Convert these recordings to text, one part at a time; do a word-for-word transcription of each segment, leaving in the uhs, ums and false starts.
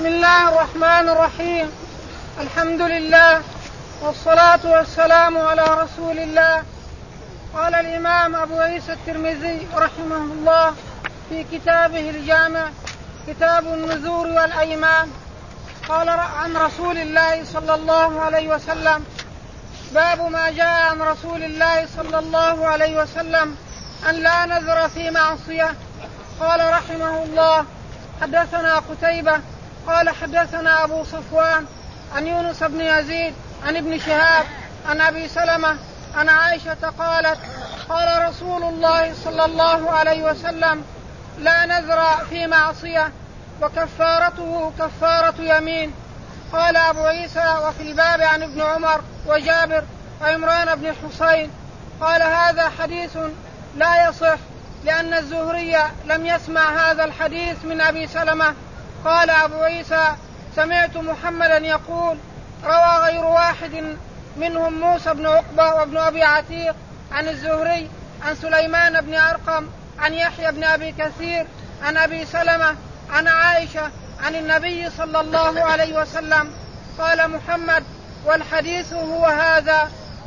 بسم الله الرحمن الرحيم. الحمد لله والصلاة والسلام على رسول الله. قال الإمام أبو عيسى الترمذي رحمه الله في كتابه الجامع كتاب النذور والأيمان قال عن رسول الله صلى الله عليه وسلم: باب ما جاء عن رسول الله صلى الله عليه وسلم أن لا نذر في معصية. قال رحمه الله: حدثنا قتيبة قال حدثنا أبو صفوان عن يونس بن يزيد عن ابن شهاب عن أبي سلمة عن عائشة قالت: قال رسول الله صلى الله عليه وسلم: لا نذر في معصية وكفارته كفارة يمين. قال أبو عيسى: وفي الباب عن ابن عمر وجابر وعمران بن حسين. قال: هذا حديث لا يصح لأن الزهري لم يسمع هذا الحديث من أبي سلمة. قال أبو عيسى: سمعت محمدا يقول: روى غير واحد منهم موسى بن عقبة وابن أبي عتيق عن الزهري عن سليمان بن أرقم عن يحيى بن أبي كثير عن أبي سلمة عن عائشة عن النبي صلى الله عليه وسلم. قال محمد: والحديث هو هذا.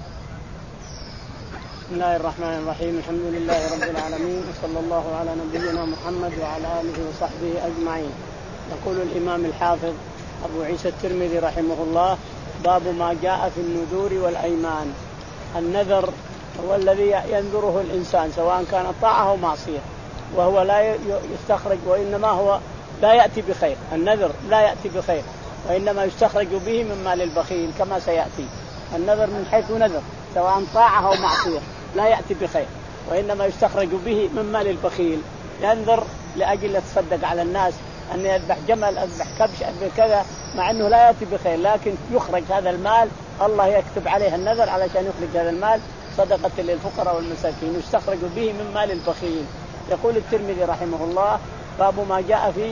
بسم الله الرحمن الرحيم. الحمد لله رب العالمين، وصلى الله على نبينا محمد وعلى آله وصحبه أجمعين. يقول الإمام الحافظ أبو عيسى الترمذي رحمه الله: باب ما جاء في النذور والأيمان. النذر هو الذي ينذره الإنسان سواء كان طاعة أو معصية، وهو لا يستخرج، وإنما هو لا يأتي بخير. النذر لا يأتي بخير، وإنما يستخرج به من مال البخيل كما سيأتي. النذر من حيث نذر سواء طاعة أو معصية لا يأتي بخير، وإنما يستخرج به من مال البخيل. ينذر لأجل يتصدق على الناس، أن يذبح جمل، أذبح كبش، أذبح كذا، مع أنه لا يأتي بخير، لكن يخرج هذا المال، الله يكتب عليه النذر علشان يخرج هذا المال صدقة للفقراء والمساكين، يستخرج به من مال البخيل. يقول الترمذي رحمه الله: باب ما جاء في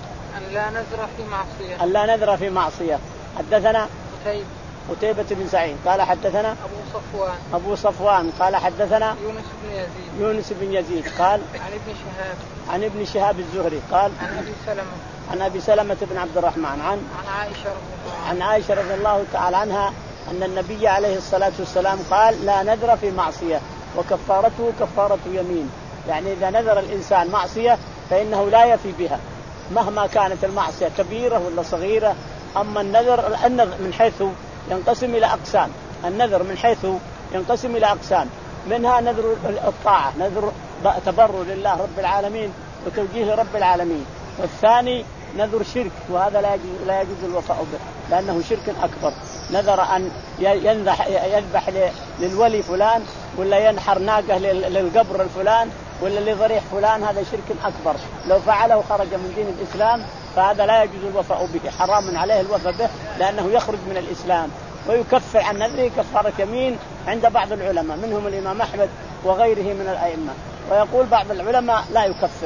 أن لا نذر في معصية. أن لا نذر في معصية. حدثنا قتيبة قتيبة بن سعيد قال حدثنا أبو صفوان أبو صفوان قال حدثنا يونس بن يزيد يونس بن يزيد قال عن ابن شهاب عن ابن شهاب الزهري قال عن أبي سلمة عن أبي سلمة بن عبد الرحمن عن عن عائشة رضي الله عن عائشة رضي الله تعالى عنها أن النبي عليه الصلاة والسلام قال: لا نذر في معصية وكفارته كفارة يمين. يعني إذا نذر الإنسان معصية فإنه لا يفي بها مهما كانت المعصية كبيرة ولا صغيرة. أما النذر النذر من حيث ينقسم إلى أقسام. النذر من حيث ينقسم إلى أقسام، منها نذر الطاعة، نذر تبرر لله رب العالمين وتوجيه رب العالمين. والثاني نذر شرك، وهذا لا يجوز لا يجوز الوفاء به لأنه شرك أكبر. نذر أن يذبح يذبح للولي فلان، ولا ينحر ناقة للقبر الفلان، ولا لضريح فلان، هذا شرك أكبر. لو فعله خرج من دين الإسلام، فهذا لا يجوز الوفاء به، حرام عليه الوفاء به لأنه يخرج من الإسلام. ويكفر عن نذره كفارة يمين عند بعض العلماء، منهم الإمام أحمد وغيره من الأئمة. ويقول بعض العلماء لا يكفر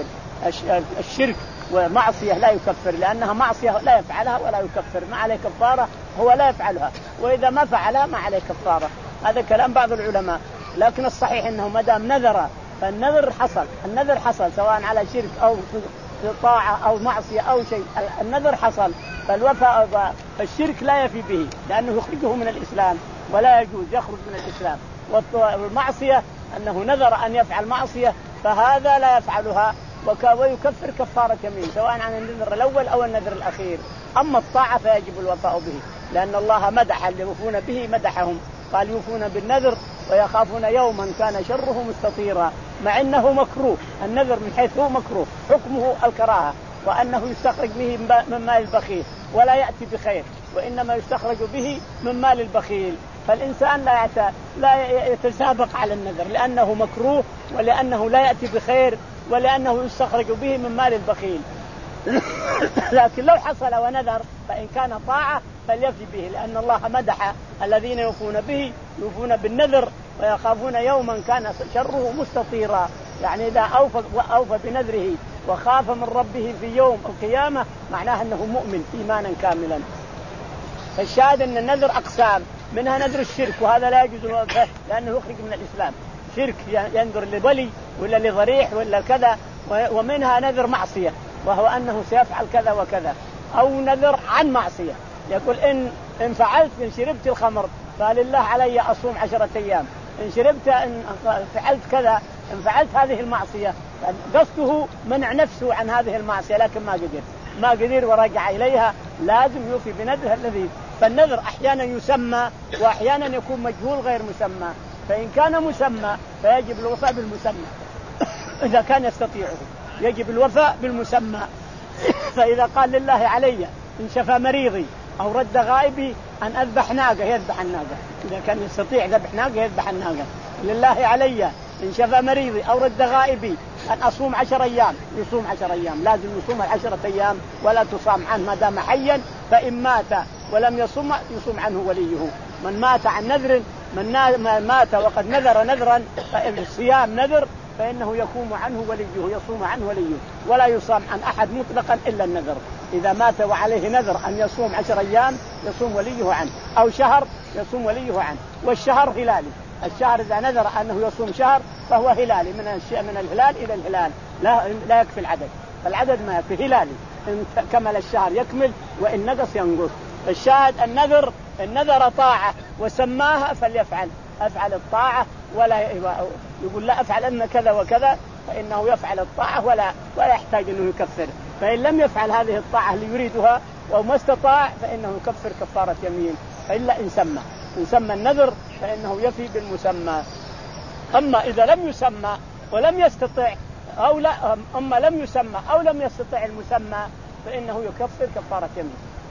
الشرك ومعصية، لا يكفر لأنها معصية لا يفعلها ولا يكفر، ما عليه كفارة، هو لا يفعلها، وإذا ما فعلها ما عليه كفارة. هذا كلام بعض العلماء. لكن الصحيح أنه مدام نذر فالنذر حصل، النذر حصل سواء على شرك أو في طاعة أو معصية أو شيء، النذر حصل. فالوفاء الشرك لا يفي به لأنه يخرجه من الإسلام ولا يجوز، يخرج من الإسلام. والمعصية أنه نذر أن يفعل معصية فهذا لا يفعلها، ويكفر كفارة يمين سواء عن النذر الأول أو النذر الأخير. أما الطاعة فيجب الوفاء به، لأن الله مدح اللي يوفون به مدحهم، قال: يوفون بالنذر ويخافون يوما كان شره مستطيرا، مع أنه مكروه. النذر من حيث هو مكروه حكمه الكراهة، وأنه يستخرج به من مال البخيل ولا يأتي بخير، وإنما يستخرج به من مال البخيل. فالإنسان لا لا يتسابق على النذر لأنه مكروه، ولأنه لا يأتي بخير، ولأنه يستخرج به من مال البخيل. لكن لو حصل ونذر فإن كان طاعة فليفي به، لأن الله مدح الذين يوفون به، يوفون بالنذر ويخافون يوما كان شره مستطيرا. يعني إذا أوفى, أوفى بنذره وخاف من ربه في يوم القيامة معناه أنه مؤمن إيمانا كاملا. فالشاهد أن النذر أقسام، منها نذر الشرك، وهذا لا يجوز لأنه يخرج من الإسلام. شرك ينذر لولي ولا لضريح ولا كذا. ومنها نذر معصية، وهو أنه سيفعل كذا وكذا. أو نذر عن معصية. يقول إن إن فعلت إن شربت الخمر فلله علي أصوم عشرة أيام، إن شربت إن فعلت كذا إن فعلت هذه المعصية. قصده منع نفسه عن هذه المعصية لكن ما قدر ما قدر ورجع إليها، لازم يوفي بنذره الذي. فالنذر أحيانا يسمى وأحيانا يكون مجهول غير مسمى، فإن كان مسمى فيجب الوفاء بالمسمى إذا كان يستطيعه، يجب الوفاء بالمسمى. فإذا قال لله علي إن شفى مريضي أو رد غائبي أن أذبح ناقة يذبح الناقة، إذا كان يستطيع ذبح ناقة يذبح الناقة. لله علي إن شفى مريضي أو رد غائبي أن أصوم عشر أيام يصوم عشر أيام، لازم يصوم العشرة أيام ولا تصام عنه ما دام حيا. فإن مات ولم يصوم يصوم عنه وليه. من مات عن نذر من مات وقد نذر نذرا الصيام نذر فإنه يقوم عنه وليه يصوم عنه وليه، ولا يصام عن أحد مطلقا إلا النذر. إذا مات وعليه نذر أن يصوم عشر أيام يصوم وليه عنه، أو شهر يصوم وليه عنه. والشهر هلالي، الشهر إذا نذر أنه يصوم شهر فهو هلالي من من الهلال إلى الهلال، لا لا يكفي العدد، العدد ما يكفي، هلالي إن كمل الشهر يكمل وإن نقص ينقص. الشاهد النذر النذر طاعة وسماها فليفعل، أفعل الطاعة ولا يقول لا أفعل أن كذا وكذا، فإنه يفعل الطاعة ولا ولا يحتاج أنه يكفر. فإن لم يفعل هذه الطاعة اللي يريدها وما استطاع فإنه يكفر كفارة يمين، إلا إن سمى إن سمى النذر فإنه يفي بالمسمى. أما إذا لم يسمى ولم يستطع أو لا أما لم يسمى أو لم يستطع المسمى فإنه يكفر كفارة يمين.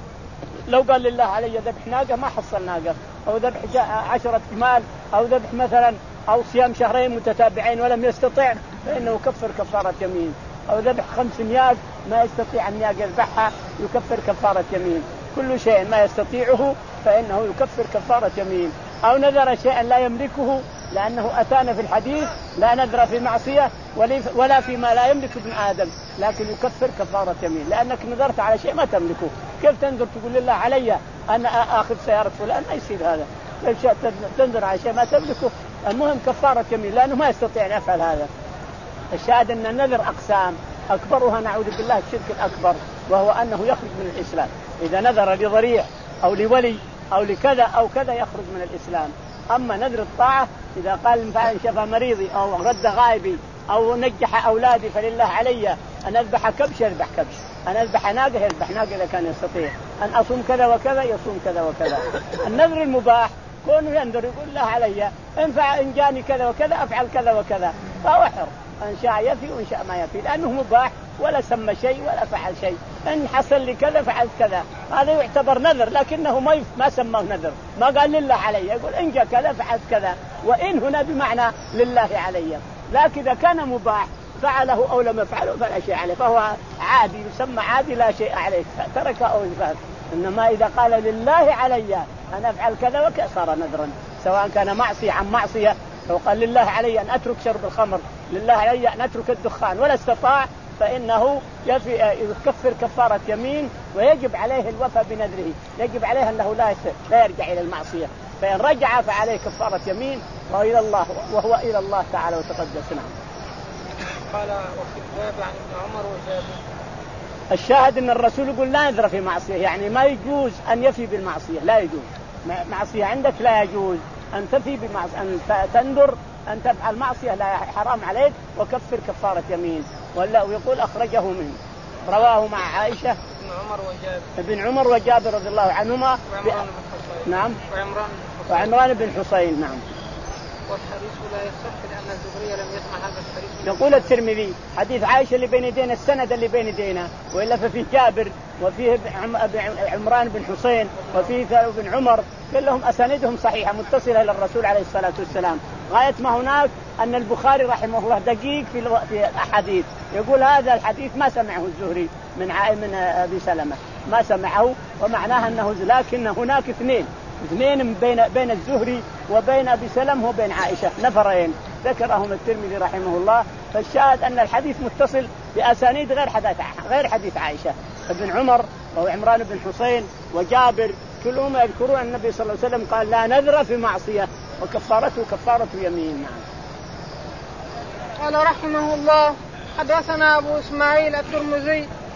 لو قال لله علي ذبح ناقة ما حصل ناقة، أو ذبح عشرة جمال، أو ذبح مثلا أو صيام شهرين متتابعين ولم يستطع فإنه يكفر كفارة يمين، أو ذبح خمس نياق ما يستطيع أن يذبحها يكفر كفارة يمين. كل شيء ما يستطيعه فإنه يكفر كفارة يمين. أو نذر شيئا لا يملكه، لأنه أتانا في الحديث لا نذر في معصية ولا فيما لا يملك ابن آدم، لكن يكفر كفارة يمين، لأنك نذرت على شيء ما تملكه. كيف تنذر تقول لله علي أنا آخذ سيارة فلان؟ ما يصير هذا. كيف تنذر على شيء ما تملكه؟ المهم كفارة يمين لأنه ما يستطيع أن يفعل هذا. الشاهد أن النذر أقسام، أكبرها نعوذ بالله الشرك الأكبر، وهو أنه يخرج من الإسلام. إذا نذر لضريح أو لولي أو لكذا أو كذا يخرج من الإسلام. أما نذر الطاعة إذا قال إن شفى مريضي أو رد غائبي أو نجح أولادي فلله علي أن أذبح كبش يذبح كبش، أن أذبح ناقة يذبح ناقة إذا كان يستطيع، أن أصوم كذا وكذا يصوم كذا وكذا. النذر المباح كونه ينذر يقول الله علي انفع إن جاني كذا وكذا أفعل كذا وكذا، فهو حر إن شاء يفي وإن شاء ما يفي، لأنه مباح ولا سمى شيء ولا فعل شيء. إن حصل لي كذا فعلت كذا، هذا يعتبر نذر لكنه ما ما سماه نذر، ما قال لله علي، يقول إن جاء كذا فعلت كذا، وإن هنا بمعنى لله علي. لكن إذا كان مباح فعله أو لم يفعله فلا شيء عليه، فهو عادي يسمى عادي لا شيء عليه، ترك أو انفعل. إنما إذا قال لله علي أن أفعل كذا وكذا صار نذرا، سواء كان معصية عن معصية. لو قال لله علي أن أترك شرب الخمر، لله علي أن أترك الدخان ولا استطاع فإنه يكفر كفارة يمين، ويجب عليه الوفاء بنذره، يجب عليه أنه لا لا يرجع إلى المعصية. فإن رجع فعليه كفارة يمين وهو إلى الله وهو إلى الله تعالى وتقدس. نعم. قال وفي الباب عن ابن عمر وجابر. الشاهد أن الرسول يقول لا نذر في معصية، يعني ما يجوز أن يفي بالمعصية، لا يجوز معصية عندك لا يجوز أن تفي بمعصية، أن تنذر أن تفعل معصية لا حرام عليك وكفر كفارة يمين. ولا ويقول أخرجه منه رواه مع عائشة ابن عمر وجابر ابن عمر وجابر رضي الله عنهما ب... نعم وعمران وعمران بن حسين. نعم. والحديث لا يصح لأن الزهري لم يسمع هذا الحديث. يقول الترمذي حديث عائشة اللي بين يدينا السند اللي بين يدينا، وإلا ففي جابر وفيه عمران بن حسين وفيه ابن عمر كلهم أساندهم صحيحة متصلة إلى الرسول عليه الصلاة والسلام. غاية ما هناك أن البخاري رحمه الله دقيق في في الأحاديث، يقول هذا الحديث ما سمعه الزهري من من أبي سلمة، ما سمعه، ومعناها أنه لكن هناك اثنين اثنين بين بين الزهري وبين أبي سلمة وبين عائشة، نفرين ذكرهم الترمذي رحمه الله. فالشاهد أن الحديث متصل بأسانيد غير حديث غير حديث عائشة. ابن عمر وعمران بن حسين وجابر كلهم يذكرون النبي صلى الله عليه وسلم قال لا نذر في معصية وكفارته كفارة يمين. قال رحمه الله حدثنا أبو إسماعيل الترمذي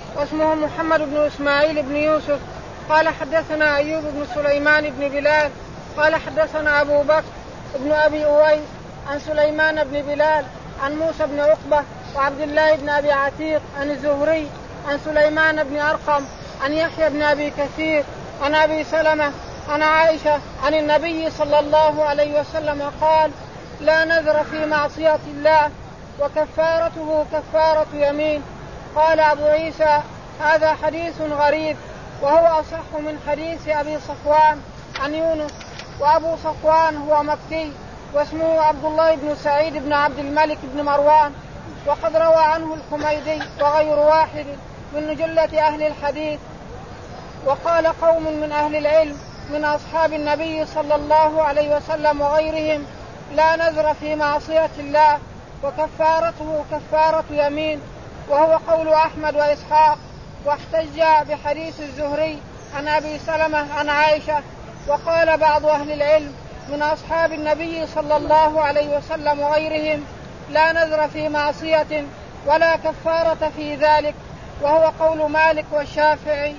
واسمه محمد بن إسماعيل بن يوسف قال حدثنا أيوب بن سليمان بن بلال قال حدثنا أبو بكر بن أبي أويس عن سليمان بن بلال عن موسى بن عقبة وعبد الله بن أبي عتيق عن الزهري عن سليمان بن أرقم عن يحيى بن أبي كثير عن أبي سلمة عن عائشة عن النبي صلى الله عليه وسلم قال لا نذر في معصية الله وكفارته كفارة يمين. قال أبو عيسى هذا حديث غريب وهو أصح من حديث أبي صفوان عن يونس. وأبو صفوان هو مكي واسمه عبد الله بن سعيد بن عبد الملك بن مروان وقد روى عنه الحميدي وغير واحد من جلة أهل الحديث. وقال قوم من أهل العلم من أصحاب النبي صلى الله عليه وسلم وغيرهم لا نذر في معصية الله وكفارته كفارة يمين وهو قول أحمد وإسحاق. واحتج بحديث الزهري عن أبي سلمة عن عائشة. وقال بعض أهل العلم من أصحاب النبي صلى الله عليه وسلم وغيرهم لا نذر في معصية ولا كفارة في ذلك وهو قول مالك والشافعي.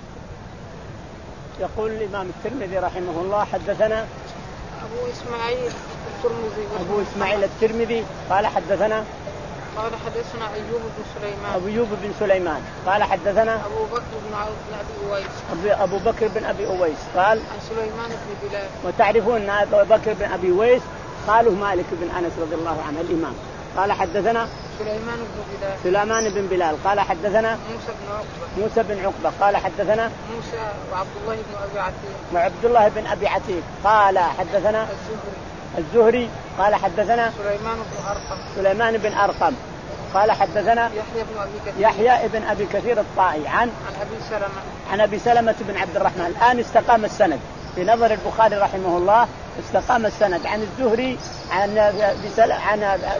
يقول الإمام الترمذي رحمه الله حدثنا أبو إسماعيل الترمذي أبو إسماعيل الترمذي قال حدثنا قال حدثنا أيوب بن سليمان أيوب بن سليمان قال حدثنا أبو بكر بن أبي أويس أبو بكر بن أبي أويس قال عن سليمان بن بلال. وتعرفون أن أبو بكر بن أبي أويس قالوا مالك بن أنس رضي الله عنه الإمام. قال حدثنا سليمان بن بلال سليمان بن بلال قال حدثنا موسى بن عقبة موسى بن عقبة قال حدثنا موسى وعبد الله بن أبي عتيق وعبد الله بن أبي عتيق قال حدثنا الزهري الزهري قال حدثنا سليمان بن أرقم سليمان بن أرقم قال حدثنا يحيى بن أبي كثير يحيى بن أبي كثير الطائي عن عن أبي سلمة عن أبي سلمة بن عبد الرحمن. الآن استقام السند في نظر البخاري رحمه الله استقام السند عن الزهري عن عن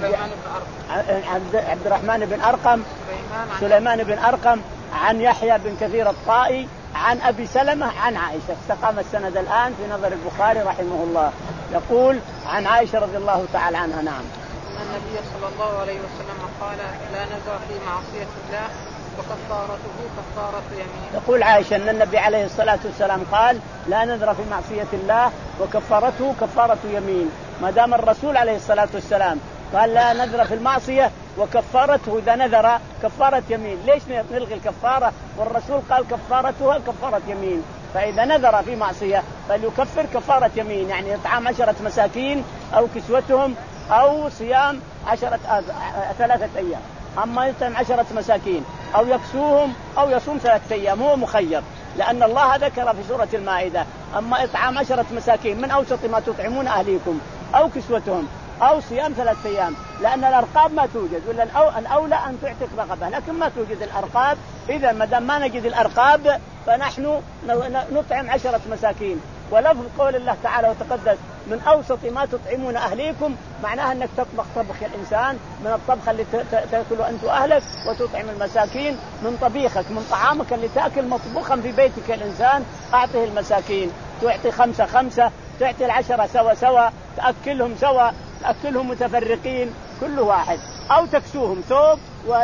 عبد الرحمن بن أرقم سليمان بن أرقم عن يحيى بن كثير الطائي عن أبي سلمة عن عائشة. استقام السند الآن في نظر البخاري رحمه الله. يقول عن عائشة رضي الله تعالى عنها نعم أن النبي صلى الله عليه وسلم قال لا نذر في معصية الله وكفارته كفارة يمين. يقول عائشة أن النبي عليه الصلاة والسلام قال لا نذر في معصية الله وكفارته كفارة يمين. ما دام الرسول عليه الصلاة والسلام قال لا نذر في المعصية وكفارته إذا نذر كفارة يمين، ليش نلغي الكفارة والرسول قال كفارتها كفارة يمين؟ فإذا نذر في معصية فليكفر كفارة يمين، يعني إطعام عشرة مساكين أو كسوتهم أو صيام عشرة ثلاثة أيام. أما يطعم عشرة مساكين أو يكسوهم أو يصوم ثلاثة أيام هو مخير، لأن الله ذكر في سورة المائدة أما إطعام عشرة مساكين من أوسط ما تطعمون أهليكم أو كسوتهم أو صيام ثلاثة أيام، لأن الأرقاب ما توجد، ولا الأولى أن تعتق رقبة، لكن ما توجد الأرقاب. إذا ما دام ما نجد الأرقاب فنحن نطعم عشرة مساكين. ولفظ قول الله تعالى وتقدس من أوسط ما تطعمون أهليكم معناها أنك تطبخ طبخ الإنسان من الطبخ اللي تأكله أنت وأهلك وتطعم المساكين من طبيخك من طعامك اللي تأكل مطبوخا في بيتك الإنسان أعطيه المساكين. تعطي خمسة خمسة، تعطي العشرة سوا سوا، تأكلهم سوا، تأكلهم متفرقين كل واحد، أو تكسوهم ثوب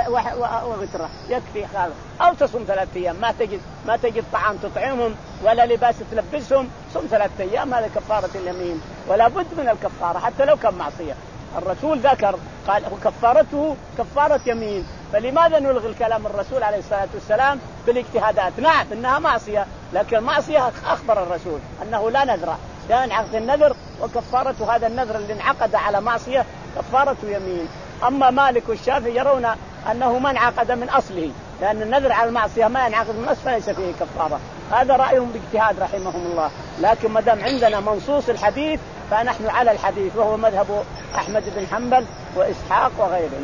وغترة يكفي خالص، أو تصوم ثلاثة أيام ما تجد ما تجد طعام تطعمهم ولا لباس تلبسهم، صوم ثلاثة أيام، هذا كفارة اليمين. ولا بد من الكفارة حتى لو كان معصية. الرسول ذكر قال وكفارته كفارة يمين، فلماذا نلغي الكلام الرسول عليه الصلاة والسلام بالاجتهادات؟ نعم إنها معصية، لكن المعصية أخبر الرسول أنه لا نذر، لا ينعقد النذر، وكفارة هذا النذر اللي انعقد على معصية كفارة يمين. أما مالك والشافعي يرون أنه ما انعقد من أصله، لأن النذر على المعصية ما ينعقد من أصله فليس فيه كفارة. هذا رأيهم باجتهاد رحمهم الله، لكن ما دام عندنا منصوص الحديث فنحن على الحديث، وهو مذهب أحمد بن حنبل وإسحاق وغيرهم.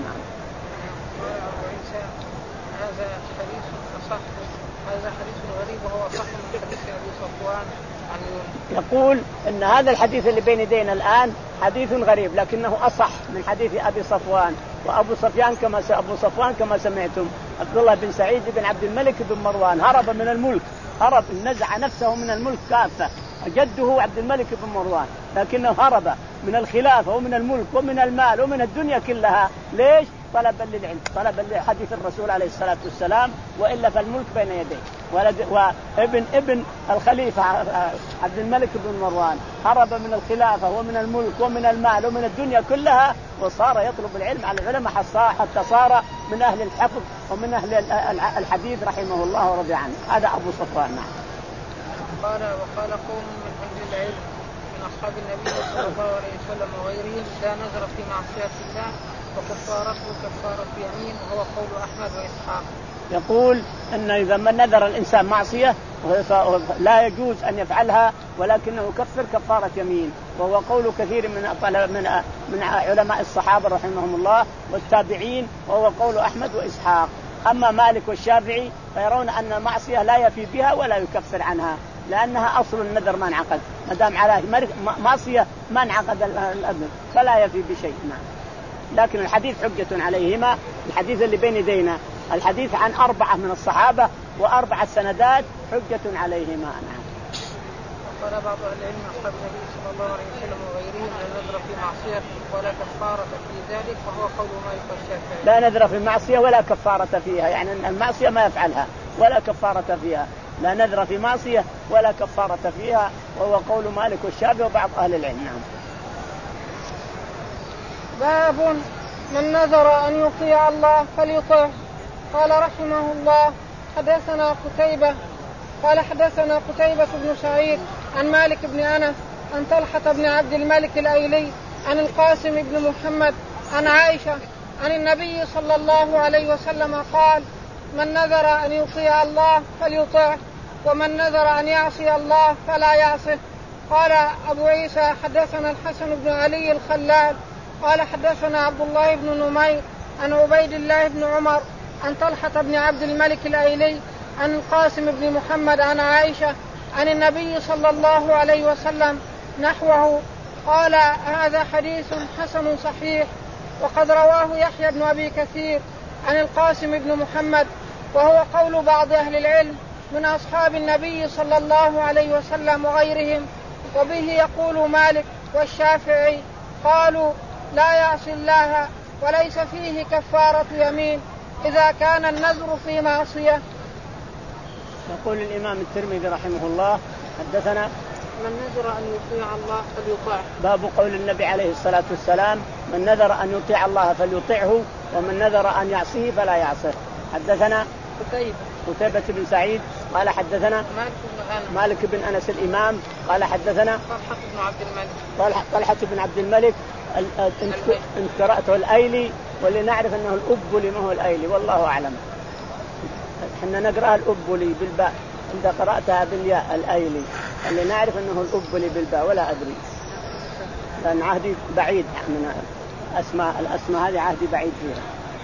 هذا حديث صح، هذا حديث غريب وهو صح من حديث أبي صفوان. يقول إن هذا الحديث اللي بين يدينا الآن حديث غريب لكنه أصح من حديث أبي صفوان. وأبو صفيان كما أبو صفوان كما سمعتم عبد الله بن سعيد بن عبد الملك بن مروان هرب من الملك، هرب نزع نفسه من الملك كافة، جده عبد الملك بن مروان، لكنه هرب من الخلافة ومن الملك ومن المال ومن الدنيا كلها. ليش؟ طلبا للعلم، طلبا لحديث الرسول عليه الصلاة والسلام، وإلا فالملك بين يديه. ولد وابن ابن الخليفة عبد الملك بن مروان هرب من الخلافة ومن الملك ومن المال ومن الدنيا كلها، وصار يطلب العلم على العلماء حتى صار من أهل الحفظ ومن أهل الحديث رحمه الله ورضي عنه. هذا أبو صفوان. قال وقال قوم من أهل العلم من أصحاب النبي صلى الله عليه وسلم وغيرهم لا نذر في معصية الله وكفارته كفارة يمين، وهو قول أحمد وإسحاق. يقول أن إذا من نذر الإنسان معصية لا يجوز أن يفعلها، ولكنه يكفر كفارة يمين، وهو قول كثير من من من علماء الصحابة رحمهم الله والتابعين، وهو قول أحمد وإسحاق. أما مالك والشافعي فيرون أن المعصية لا يفي بها ولا يكفر عنها، لأنها أصل النذر ما انعقد، ما دام على معصية ما انعقد النذر فلا يفي بشيء. لكن الحديث حجة عليهما، الحديث اللي بين يدينا الحديث عن أربعة من الصحابة وأربعة سندات حجة عليهما. قال بعض أهل العلم أصحاب النبي صلى الله عليه وسلم وغيرهم لا نذر في معصية ولا كفارة في ذلك، وهو قول مالك والشافعي. لا نذر في معصية ولا كفارة فيها، يعني المعصية ما يفعلها ولا كفارة فيها. لا نذر في معصية ولا كفارة فيها، وهو قول مالك والشافعي وبعض أهل العلم. نعم. باب من نذر أن يطيع الله فليطع. قال رحمه الله حدثنا قتيبة قال حدثنا قتيبة بن سعيد عن مالك بن أنس عن طلحة بن عبد الملك الأيلي عن القاسم بن محمد عن عائشة عن النبي صلى الله عليه وسلم قال: من نذر أن يطيع الله فليطع، ومن نذر أن يعصي الله فلا يعصه. قال أبو عيسى حدثنا الحسن بن علي الخلال قال حدثنا عبد الله بن نمير عن عبيد الله بن عمر عن طلحة بن عبد الملك الأيلي عن القاسم بن محمد عن عائشة عن النبي صلى الله عليه وسلم نحوه. قال: هذا حديث حسن صحيح. وقد رواه يحيى بن أبي كثير عن القاسم بن محمد، وهو قول بعض أهل العلم من أصحاب النبي صلى الله عليه وسلم وغيرهم، وبه يقول مالك والشافعي. قالوا: لا يعصي الله وليس فيه كفارة يمين إذا كان النذر في معصية. يقول الإمام الترمذي رحمه الله حدثنا من نذر أن يطيع الله فليطع. باب قول النبي عليه الصلاة والسلام: من نذر أن يطيع الله فليطعه، ومن نذر أن يعصيه فلا يعصه. حدثنا قتيبة قتيبة بن سعيد قال حدثنا مالك بن أنس مالك بن أنس الإمام قال حدثنا طلحة بن عبد الملك طلحة, طلحة بن عبد الملك انت قرأته الأيلي، واللي نعرف أنه الأبولي ما هو الأيلي والله أعلم. احنا نقرأها الأبولي بالباء، إذا قرأتها بالياء الأيلي، اللي نعرف أنه الأبولي بالباء ولا أدري، لأن عهدي بعيد من أسماء الأسماء هذه، عهدي بعيد فيها.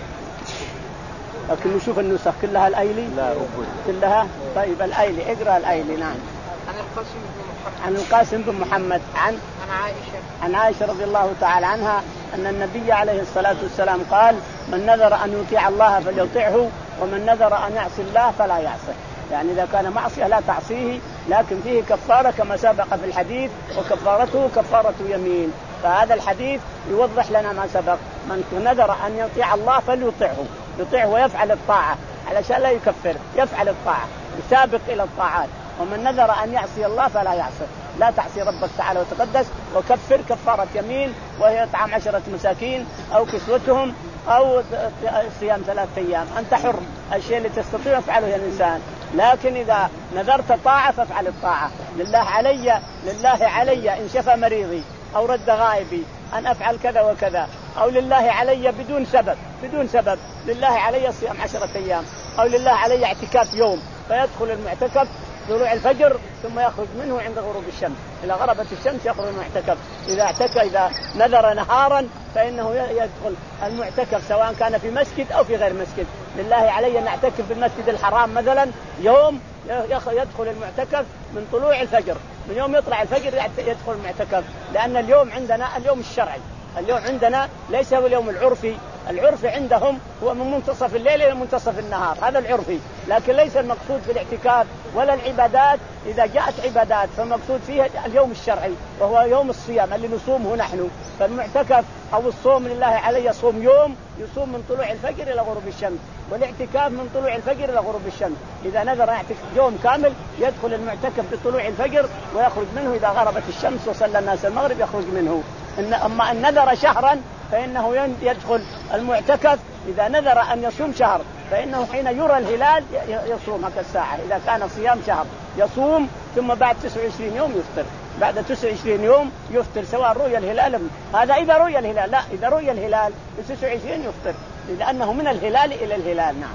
لكن نشوف النسخ كلها الأيلي لا أبولي كلها. طيب الأيلي اقرأ الأيلي. نعم. عن القاسم بن محمد عن القاسم بن محمد عن عن عائشة عن عائشة رضي الله تعالى عنها أن النبي عليه الصلاة والسلام قال: من نذر أن يطيع الله فليطعه، ومن نذر أن يعصي الله فلا يعصه. يعني إذا كان معصية لا تعصيه، لكن فيه كفارة كما سبق في الحديث، وكفارته كفارة يمين. فهذا الحديث يوضح لنا ما سبق: من نذر أن يطيع الله فليطعه، يطيعه ويفعل الطاعة علشان لا يكفر، يفعل الطاعة يسابق إلى الطاعات. ومن نذر أن يعصي الله فلا يعصي، لا تعصي ربك تعالى وتقدس، وكفر كفارة يمين، وهي إطعام عشرة مساكين أو كسوتهم أو صيام ثلاثة أيام. أنت حر، الشيء اللي تستطيع افعله يا الإنسان، لكن إذا نذرت طاعة فافعل الطاعة. لله علي لله علي إن شفى مريضي أو رد غائبي أن أفعل كذا وكذا، أو لله علي بدون سبب بدون سبب لله علي صيام عشرة أيام، أو لله علي اعتكاف يوم، فيدخل المعتكف طلوع الفجر ثم يخرج منه عند غروب الشمس، إذا غربت الشمس يخرج المعتكف. إذا اعتكف إذا نذر نهارا فإنه يدخل المعتكف سواء كان في مسجد أو في غير مسجد. لله علي أن أعتكف في المسجد الحرام مثلا يوم، يدخل المعتكف من طلوع الفجر، من يوم يطلع الفجر يدخل المعتكف، لأن اليوم عندنا اليوم الشرعي، اليوم عندنا ليس هو اليوم العرفي العرف عندهم هو من منتصف الليل إلى منتصف النهار، هذا العرفي، لكن ليس المقصود في الاعتكاف ولا العبادات. إذا جاءت عبادات فالمقصود فيها اليوم الشرعي وهو يوم الصيام اللي نصومه نحن. فالمعتكف أو الصوم لله عليه يصوم يوم، يصوم من طلوع الفجر إلى غروب الشمس، والاعتكاف من طلوع الفجر إلى غروب الشمس. إذا نذر يعتكف يوم كامل يدخل المعتكف بطلوع الفجر ويخرج منه إذا غربت الشمس وصلى الناس المغرب يخرج منه. إن أما أن نذر شهرا فإنه يدخل المعتكف إذا نذر أن يصوم شهر فإنه حين يرى الهلال يصوم هكذا الساعة. إذا كان صيام شهر يصوم، ثم بعد تسعة وعشرين يوم يفطر، بعد تسعة وعشرين يوم يفطر سواء رؤيا الهلال. هذا إذا رؤيا الهلال، لا إذا رؤيا الهلال ب تسعة وعشرين يفطر لأنه من الهلال إلى الهلال. نعم.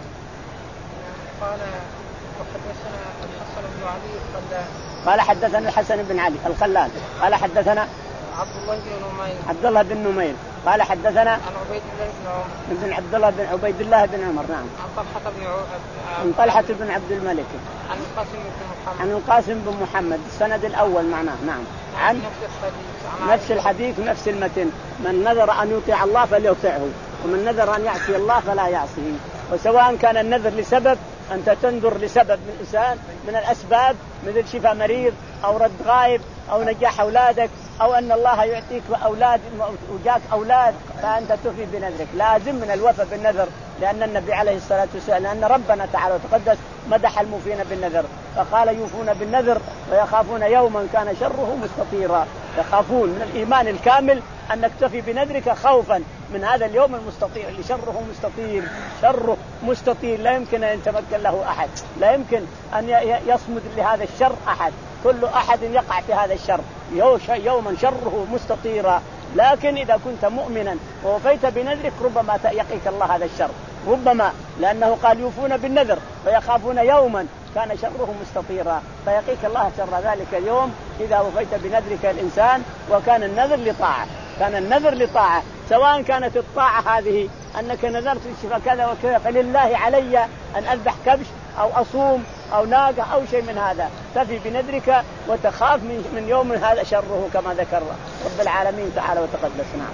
قال وحدثنا الحسن بن علي الخلال قال حدثنا الحسن بن علي الخلال قال حدثنا عبد الله بن نمير عبد الله بن نمير قال حدثنا عن عبيد الله بن عمر بن عبد الله بن عبيد الله بن عمر. نعم. عن طلحة بن عو... عن طلحة بن عبد الملك عن القاسم بن محمد عن القاسم بن محمد السند الأول معناه. نعم. عن نفس الحديث نفس الحديث ونفس المتن: من نذر أن يطيع الله فليطيعه، ومن نذر أن يعصي الله فلا يعصيه. وسواء كان النذر لسبب، أنت تنذر لسبب من إنسان من الأسباب مثل شفاء مريض أو رد غائب أو نجاح أولادك أو أن الله يعطيك أولاد وجاك أولاد، فأنت تفي بنذرك. لازم من الوفاء بالنذر، لأن النبي عليه الصلاة والسلام لأن ربنا تعالى وتقدس مدح الموفين بالنذر فقال: يوفون بالنذر ويخافون يوما كان شره مستطيرا. يخافون من الإيمان الكامل أنك تفي بنذرك خوفا من هذا اليوم المستطير اللي شره مستطير، شره مستطير لا يمكن أن يتمكن له أحد، لا يمكن أن يصمد لهذا الشر أحد، كل أحد يقع في هذا الشر يوما شره مستطيرا. لكن إذا كنت مؤمنا ووفيت بنذرك ربما يقيك الله هذا الشر، ربما، لأنه قال: يوفون بالنذر ويخافون يوما كان شره مستطيرا، فيقيك الله شر ذلك اليوم إذا وفيت بنذرك الإنسان. وكان النذر لطاعة، كان النذر لطاعة، سواء كانت الطاعة هذه أنك نذرت الشفاء كذا وكذا فلله علي أن أذبح كبش أو أصوم أو ناقة أو شيء من هذا، تفي بنذرك وتخاف من, من يوم هذا شره كما ذكر رب العالمين تعالى وتقدس. نعم.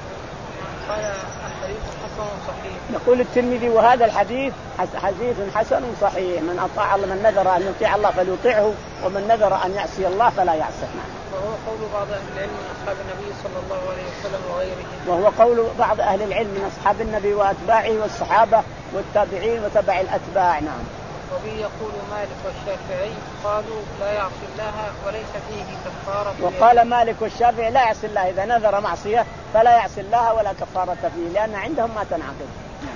قال الحديث حسن صحيح. يقول الترمذي: وهذا الحديث حديث حسن صحيح. من أطاع الله، من نذر أن يطيع الله فليطيعه، ومن نذر أن يعصي الله فلا يعصيه. نعم. وهو قول بعض أهل العلم من أصحاب النبي صلى الله عليه وسلم وغيرهم. وهو قول بعض أهل العلم من أصحاب النبي وأتباعه والصحابة والتابعين وتبع الأتباع. نعم. وبه يقول مالك والشافعي قالوا لا يعصي الله وليس فيه كفارة. وقال مالك والشافعي لا يعصي الله، إذا نذر معصية فلا يعصي الله ولا كفارة فيه، لأن عندهم ما تنعقد.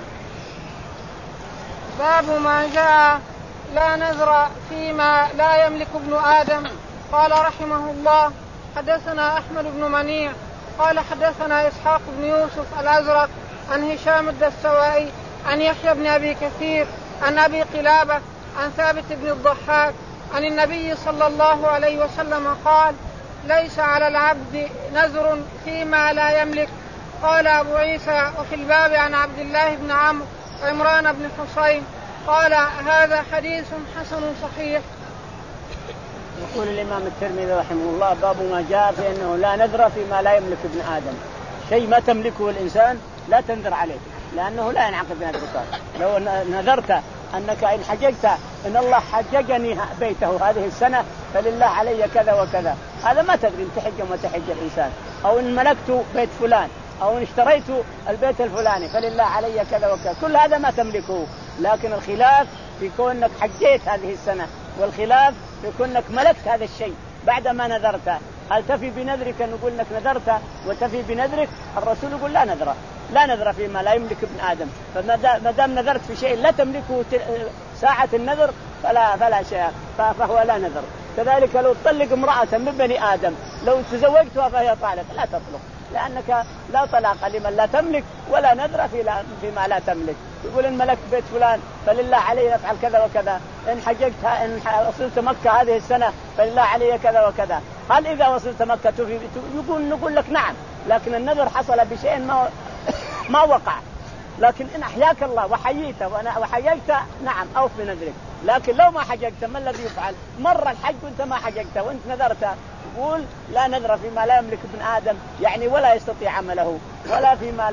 باب ما جاء لا نذر فيما لا يملك ابن آدم. قال رحمه الله: حدثنا أحمد بن منيع قال حدثنا إسحاق بن يوسف الأزرق عن هشام الدستوائي عن يحيى بن أبي كثير عن أبي قلابة عن ثابت بن الضحاك عن النبي صلى الله عليه وسلم قال: ليس على العبد نذر فيما لا يملك. قال أبو عيسى: وفي الباب عن عبد الله بن عمرو وعمران بن حسين. قال: هذا حديث حسن صحيح. يقول الإمام الترمذي رحمه الله: باب ما جاء في أنه لا نذر فيما لا يملك ابن آدم. شيء ما تملكه الإنسان لا تنذر عليه، لأنه لا ينعقد نذرك. لو نذرت أنك إن حججت إن الله حججني بيته هذه السنة فلله علي كذا وكذا، هذا ما تدري إن تحج وما تحج الإنسان. أو إن ملكت بيت فلان أو إن اشتريت البيت الفلاني فلله علي كذا وكذا، كل هذا ما تملكه. لكن الخلاف في كونك حجيت هذه السنة، والخلاف في كونك ملكت هذا الشيء بعد ما نذرت. هل تفي بنذرك؟ نقول لك نذرت وتفي بنذرك. الرسول يقول: لا نذر، لا نذر فيما لا يملك ابن آدم. فما دام نذرت في شيء لا تملكه ساعة النذر فلا فلا شيء، فهو لا نذر. كذلك لو تطلق امرأة من بني آدم لو تزوجتها فهي طالق، لا تطلق، لأنك لا طلاق لمن لا تملك ولا نذر فيما لا تملك. يقول: إن ملكت بيت فلان فلله علي أفعل كذا وكذا، إن حججتها إن وصلت مكة هذه السنة فلله علي كذا وكذا. هل إذا وصلت مكة تفي؟ يقول نقول لك نعم، لكن النذر حصل بشيء ما ما وقع. لكن إن أحياك الله وحييت وحييت نعم أوف بنذرك. لكن لو ما حججت ما الذي يفعل؟ مر الحج وانت ما حججت وانت نذرت. يقول: لا نذر فيما لا يملك ابن آدم، يعني ولا يستطيع عمله، ولا فيما لا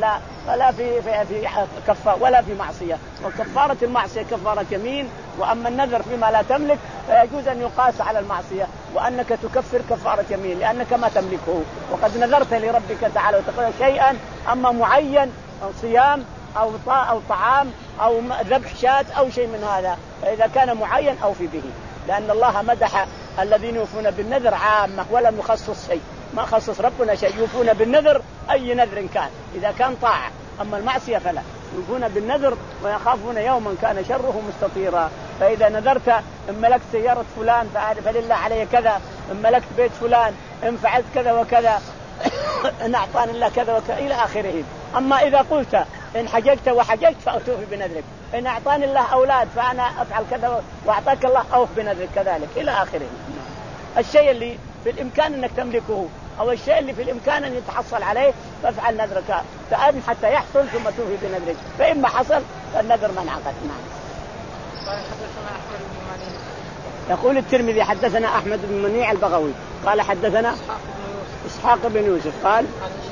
ولا في في, في كفارة ولا في معصية. وكفارة المعصية كفارة يمين، وأما النذر فيما لا تملك فيجوز أن يقاس على المعصية، وأنك تكفر كفارة يمين لأنك ما تملكه، وقد نذرت لربك تعالى وتقول شيئا أما معين أو صيام أو أو طعام أو ذبح شاة أو شيء من هذا، فإذا كان معين أوفي به، لأن الله مدح الذين يوفون بالنذر عامة ولم يخصص شيء، ما خصص ربنا شيء، يوفون بالنذر أي نذر كان إذا كان طاعة، أما المعصية فلا، يوفون بالنذر ويخافون يوما كان شره مستطيرا. فإذا نذرت إن ملكت سيارة فلان فلله علي كذا، إن ملكت بيت فلان، إن فعلت كذا وكذا، إن أعطاني الله كذا وكذا إلى آخره. أما إذا قلت إن حججت وحججت فأتوفي بنذرك، إن أعطاني الله أولاد فأنا أفعل كذا وأعطاك الله أوف بنذرك كذلك إلى آخره. الشيء اللي في الإمكان أنك تملكه أو الشيء اللي في الإمكان أن يتحصل عليه فافعل نذرك تأذن حتى يحصل ثم توفي بنذرك، فإما حصل فالنذر من عقد. نعم. قال حدثنا أحمد بن منيع. يقول الترمذي حدثنا أحمد بن منيع البغوي قال حدثنا إسحاق بن يوسف قال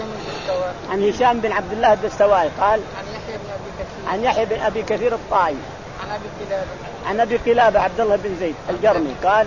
عن هشام بن عبد الله الدستوائي قال عن يحيى بن أبي كثير الطائي عن أبي كلابة عن أبي كلابة عبد الله بن زيد الجرمي قال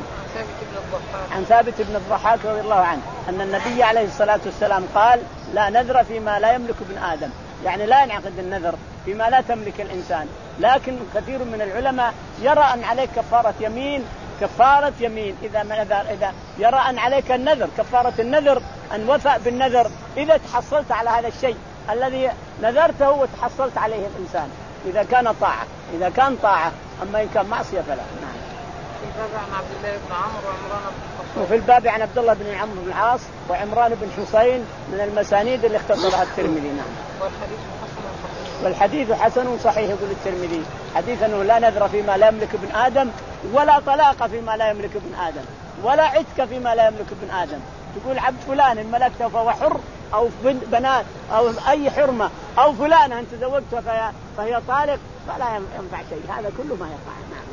عن ثابت بن الضحاك رضي الله عنه أن النبي عليه الصلاة والسلام قال لا نذر فيما لا يملك ابن آدم، يعني لا ينعقد النذر فيما لا تملك الإنسان. لكن كثير من العلماء يرى أن عليك كفارة يمين، كفارة يمين إذا ما إذا إذا يرى أن عليك النذر، كفارة النذر أن وفاء بالنذر إذا تحصلت على هذا الشيء الذي نذرته وتحصلت عليه الإنسان، إذا كان طاعة، إذا كان طاعة. أما إن كان معصية فلا. نعم. في الباب عن عبد الله بن عمرو وعمران بن وفي الباب عن عبد الله بن عمرو بن العاص وعمران بن حسين من المسانيد اللي اختصرها الترمذي. نعم. والحديث حسن صحيح. والحديث حسن صحيح يقول الترمذي حديث أنه لا نذر فيما لا يملك ابن آدم، ولا طلاق فيما لا يملك ابن آدم، ولا عتق فيما لا يملك ابن آدم. تقول عبد فلان إن ملكته فهو حر، أو بنات أو أي حرمة، أو فلانة أن تزوجتها فهي, فهي طالق، فلا ينفع شيء، هذا كله ما يقع. نعم.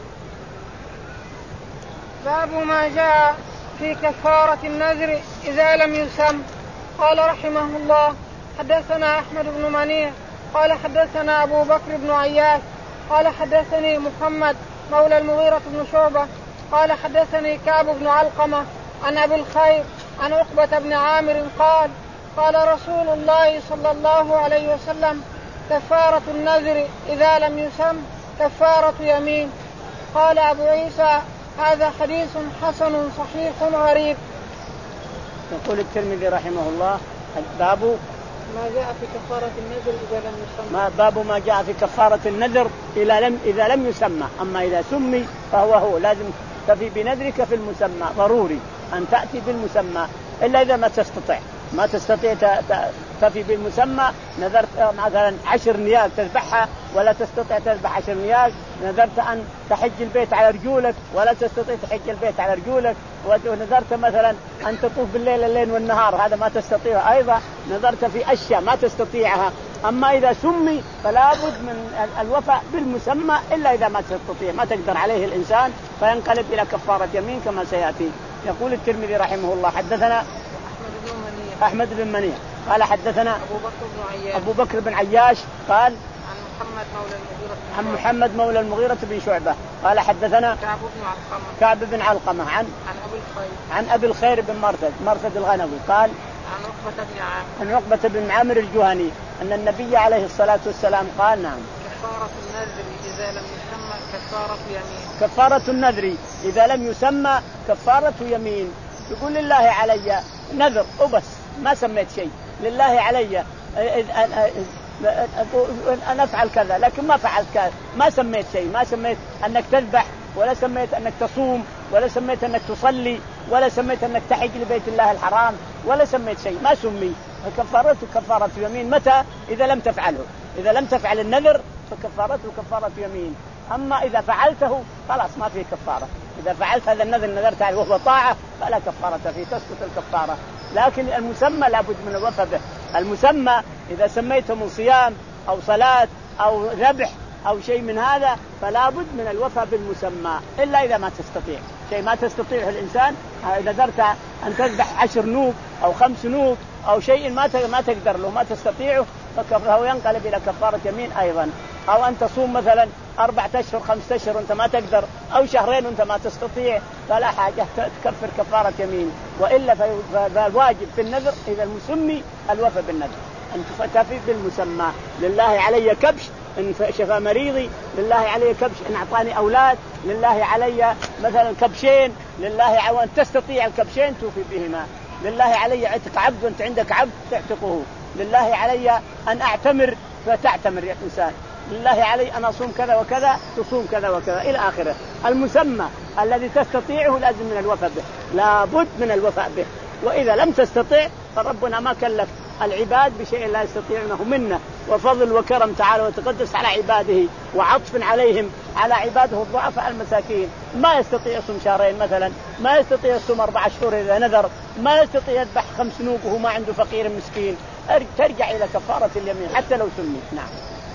باب ما جاء في كفارة النذر إذا لم يسم. قال رحمه الله حدثنا أحمد بن منيع قال حدثنا أبو بكر بن عياش قال حدثني محمد مولى المغيرة بن شعبة قال حدثني كعب بن علقمة عن أبي الخير عن عقبة بن عامر قال قال رسول الله صلى الله عليه وسلم كفارة النذر إذا لم يسم كفارة يمين. قال أبو عيسى هذا حديث حسن صحيح غريب. يقول الترمذي رحمه الله باب ما جاء في كفارة النذر إذا لم يسمى. ما باب ما جاء في كفارة النذر إذا لم إذا لم يسمى، أما إذا سمي فهو هو لازم تفي بنذرك في المسمى، ضروري أن تأتي بالمسمى، إلا إذا ما تستطيع ما تستطيع تفي بالمسمى. نذرت مثلا عشر نياق تذبحها ولا تستطيع تذبح عشر نياق، نذرت أن تحج البيت على رجولك ولا تستطيع تحج البيت على رجولك، ونذرت مثلا أن تطوف بالليل الليل والنهار هذا ما تستطيع أيضا، نذرت في أشياء ما تستطيعها. أما إذا سمي فلا بد من الوفاء بالمسمى، إلا إذا ما تستطيع ما تقدر عليه الإنسان فينقلب إلى كفارة يمين كما سيأتي. يقول الترمذي رحمه الله حدثنا أحمد بن منيع قال حدثنا أبو بكر بن عياش, أبو بكر بن عياش قال عن محمد مولى المغيرة عن محمد مولى المغيرة بن شعبة قال حدثنا كعب بن علقمة كعب بن علقمة عن عن أبي الخير عن أبي الخير بن مرثد مرثد الغنوي قال عن عقبة بن عامر عن عقبة بن عامر الجهني أن النبي عليه الصلاة والسلام قال نعم كفارة النذر إذا لم يسمى كفارة يمين. كفارة النذر إذا لم يسمى كفارة يمين. يقول لله علي نذر وبس ما سميت شيء، لله علي أن أفعل كذا لكن ما فعلت كذا، ما سميت شيء، ما سميت أنك تذبح ولا سميت أنك تصوم ولا سميت أنك تصلي ولا سميت أنك تحج لبيت الله الحرام ولا سميت شيء، ما سمي. فكفارته كفارة يمين. متى؟ إذا لم تفعله، إذا لم تفعل النذر فكفارته كفارة يمين. أما إذا فعلته خلاص ما فيه كفارة. إذا فعلت هذا النذر نذرت عليه وهو طاعة فلا كفارة فيه، تسقط الكفارة. لكن المسمى لابد من الوفاء به. المسمى إذا سميته من صيام أو صلاة أو ذبح أو شيء من هذا فلا بد من الوفاء بالمسمى، إلا إذا ما تستطيع شيء ما تستطيع الإنسان. إذا نذرت أن تذبح عشر نوق أو خمس نوق أو شيء ما ما تقدر له ما تستطيعه فهو ينقلب إلى كفارة يمين أيضا. أو أن تصوم مثلا أربعة أشهر خمسة أشهر وأنت ما تقدر، أو شهرين وأنت ما تستطيع، فلا حاجة تكفر كفارة يمين. وإلا فالواجب في النذر إذا المسمي الوفاء بالنذر، أن تفي بالمسمى. لله علي كبش إن شفى مريضي، لله علي كبش إن أعطاني أولاد، لله علي مثلا كبشين، لله وأن تستطيع الكبشين توفي بهما، لله علي عتق عبد وأنت عندك عبد تعتقه، لله علي أن أعتمر فتعتمر يا إنسان، لله علي أن أصوم كذا وكذا تصوم كذا وكذا إلى آخره. المسمى الذي تستطيعه لازم من الوفاء به، لا بد من الوفاء به. وإذا لم تستطيع فربنا ما كلف العباد بشيء لا يستطيعونه منه، وفضل وكرم تعالى وتقدس على عباده وعطف عليهم على عباده الضعفاء المساكين. ما يستطيع يصوم شهرين مثلا، ما يستطيع يصوم أربع شهور إذا نذر، ما يستطيع يذبح خمس نوق وهو ما عنده فقير مسكين، ترجع إلى كفارة اليمين حتى لو سمي. نعم.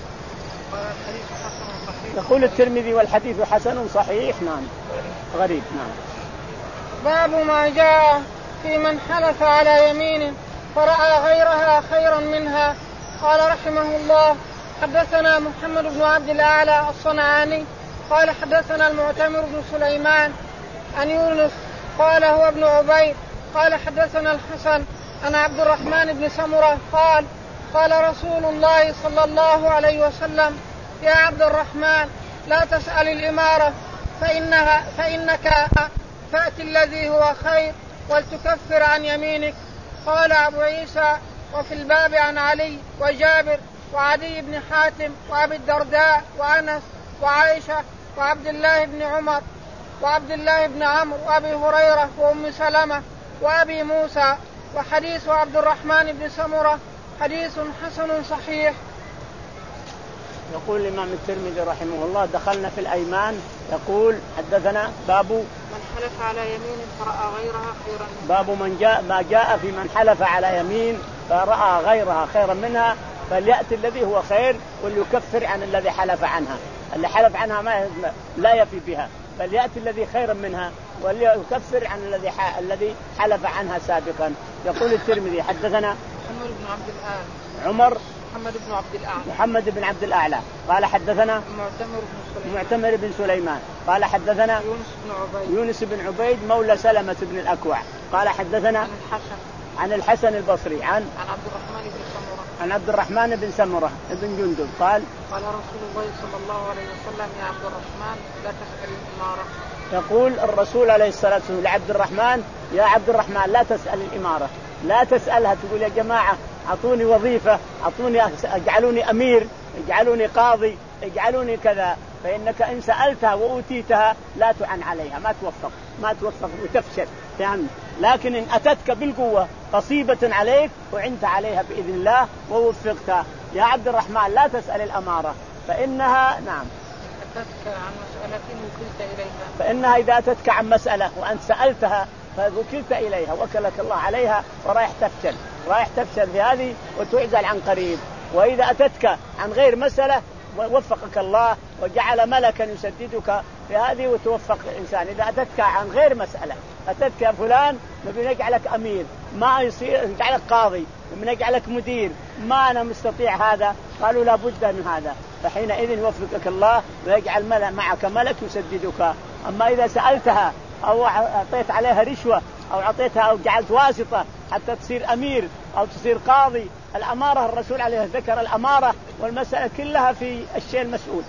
يقول الترمذي والحديث حسن صحيح. نعم غريب. نعم. باب ما جاء في من حلف على يمين فرأى غيرها خيرا منها. قال رحمه الله حدثنا محمد بن عبد الأعلى الصنعاني قال حدثنا المعتمر بن سليمان عن يونس قال هو ابن عبيد قال حدثنا الحسن عن عبد الرحمن بن سمرة قال قال رسول الله صلى الله عليه وسلم يا عبد الرحمن لا تسأل الإمارة فإنها فإنك فأت الذي هو خير ولتكفر عن يمينك. قال أبو عيسى وفي الباب عن علي وجابر وعدي بن حاتم وأبي الدرداء وأنس وعائشة وعبد الله بن عمر وعبد الله بن عمرو وأبي هريرة وأم سلمة وأبي موسى. وحديث عبد الرحمن بن سمرة حديث حسن صحيح. يقول الإمام الترمذي رحمه الله دخلنا في الأيمان. يقول حدثنا باب من حلف على يمين فرأى غيرها خيرا منها. باب من جاء ما جاء في من حلف على يمين فرأى غيرها خيرا منها فليأتي الذي هو خير وليكفر عن الذي حلف عنها. اللي حلف عنها ما لا يفي بها، فليأتي الذي خيرا منها وليكفر عن الذي الذي حلف عنها سابقا. يقول الترمذي حدثنا محمد بن عبد الأعلى عمر محمد بن عبد الأعلى محمد بن عبد الأعلى قال حدثنا معتمر بن سليمان معتمر بن سليمان قال حدثنا يونس بن عبيد يونس بن عبيد مولى سلمة بن الأكوع قال حدثنا عن الحسن عن الحسن البصري عن عن عبد الرحمن بن سمرة عن عبد الرحمن بن سمرة بن جندب قال قال رسول الله صلى الله عليه وسلم يا عبد الرحمن لا تسأل الإمارة. يقول الرسول عليه الصلاة والسلام لعبد الرحمن يا عبد الرحمن لا تسأل الإمارة، لا تسألها تقول يا جماعة أعطوني وظيفة، أعطوني اجعلوني أمير، اجعلوني قاضي، اجعلوني كذا، فإنك إن سألتها وأوتيتها لا تعن عليها، ما توفق ما توفق وتفشل يعني. لكن إن أتتك بالقوة قصيبة عليك وعنت عليها بإذن الله ووفقتها. يا عبد الرحمن لا تسأل الأمارة فإنها نعم أتتك عن مسألة وكلت إليها، فإنها إذا أتتك عن مسألة وأنت سألتها فوكلت إليها وكلك الله عليها ورايح تفشل، رايح تفشل في هذه وتعزل عن قريب. وإذا أتتك عن غير مسألة ووفقك الله وجعل ملكا يسددك في هذه وتوفق الإنسان. إذا أتتك عن غير مسألة، أتتك يا فلان نبي نجعلك أمير، ما يصير نجعلك قاضي، نبي نجعلك مدير، ما أنا مستطيع هذا، قالوا لا بد من هذا، فحينئذ يوفقك الله ويجعل ملك معك ملك يسددك. أما إذا سألتها أو أعطيت عليها رشوة أو أعطيتها أو جعلت واسطة حتى تصير أمير أو تصير قاضي، الأمارة الرسول عليه ذكر الأمارة والمسألة كلها في الشيء المسؤول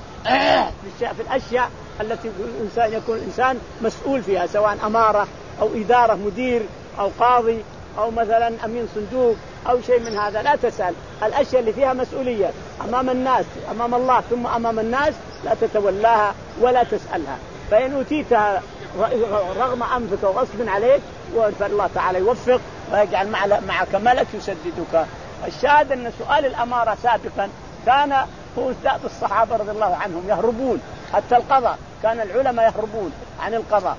في الأشياء التي الإنسان يكون الإنسان مسؤول فيها، سواء أمارة أو إدارة مدير أو قاضي أو مثلا أمين صندوق أو شيء من هذا. لا تسأل الأشياء اللي فيها مسؤولية أمام الناس أمام الله ثم أمام الناس لا تتولاها ولا تسألها. فإن أوتيتها رغم أنفك وغصب عليك والله تعالى يوفق ويجعل معك ملك يسددك. الشاهد أن سؤال الأمارة سابقا كان هو دأب الصحابة رضي الله عنهم، يهربون حتى القضاء، كان العلماء يهربون عن القضاء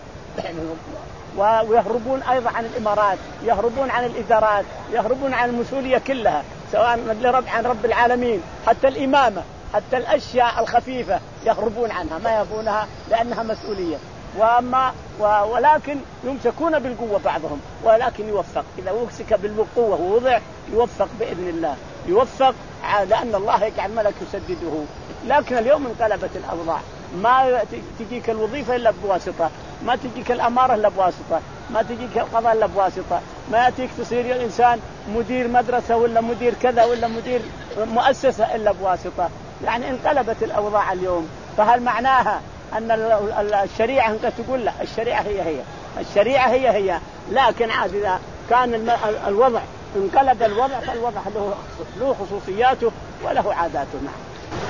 ويهربون أيضا عن الإمارات، يهربون عن الإدارات، يهربون عن المسؤولية كلها سواء لرب عن رب العالمين، حتى الإمامة، حتى الأشياء الخفيفة يهربون عنها ما يبونها لأنها مسؤولية. وأما ولكن يمسكون بالقوة بعضهم، ولكن يوفق إذا أمسك بالقوة ووضع يوفق بإذن الله، يوفق لأن الله يجعل ملك يسدده. لكن اليوم انقلبت الأوضاع، ما تجيك الوظيفة إلا بواسطة، ما تجيك الأمارة إلا بواسطة، ما تجيك القضاء إلا بواسطة، ما يأتيك تصير الإنسان مدير مدرسة ولا مدير كذا ولا مدير مؤسسة إلا بواسطة. يعني انقلبت الأوضاع اليوم. فهل معناها أن الشريعة أنت تقول لا، الشريعة هي هي الشريعة هي هي لكن عاد إذا كان الوضع انقلب الوضع فالوضع له له خصوصياته وله عاداته. نعم.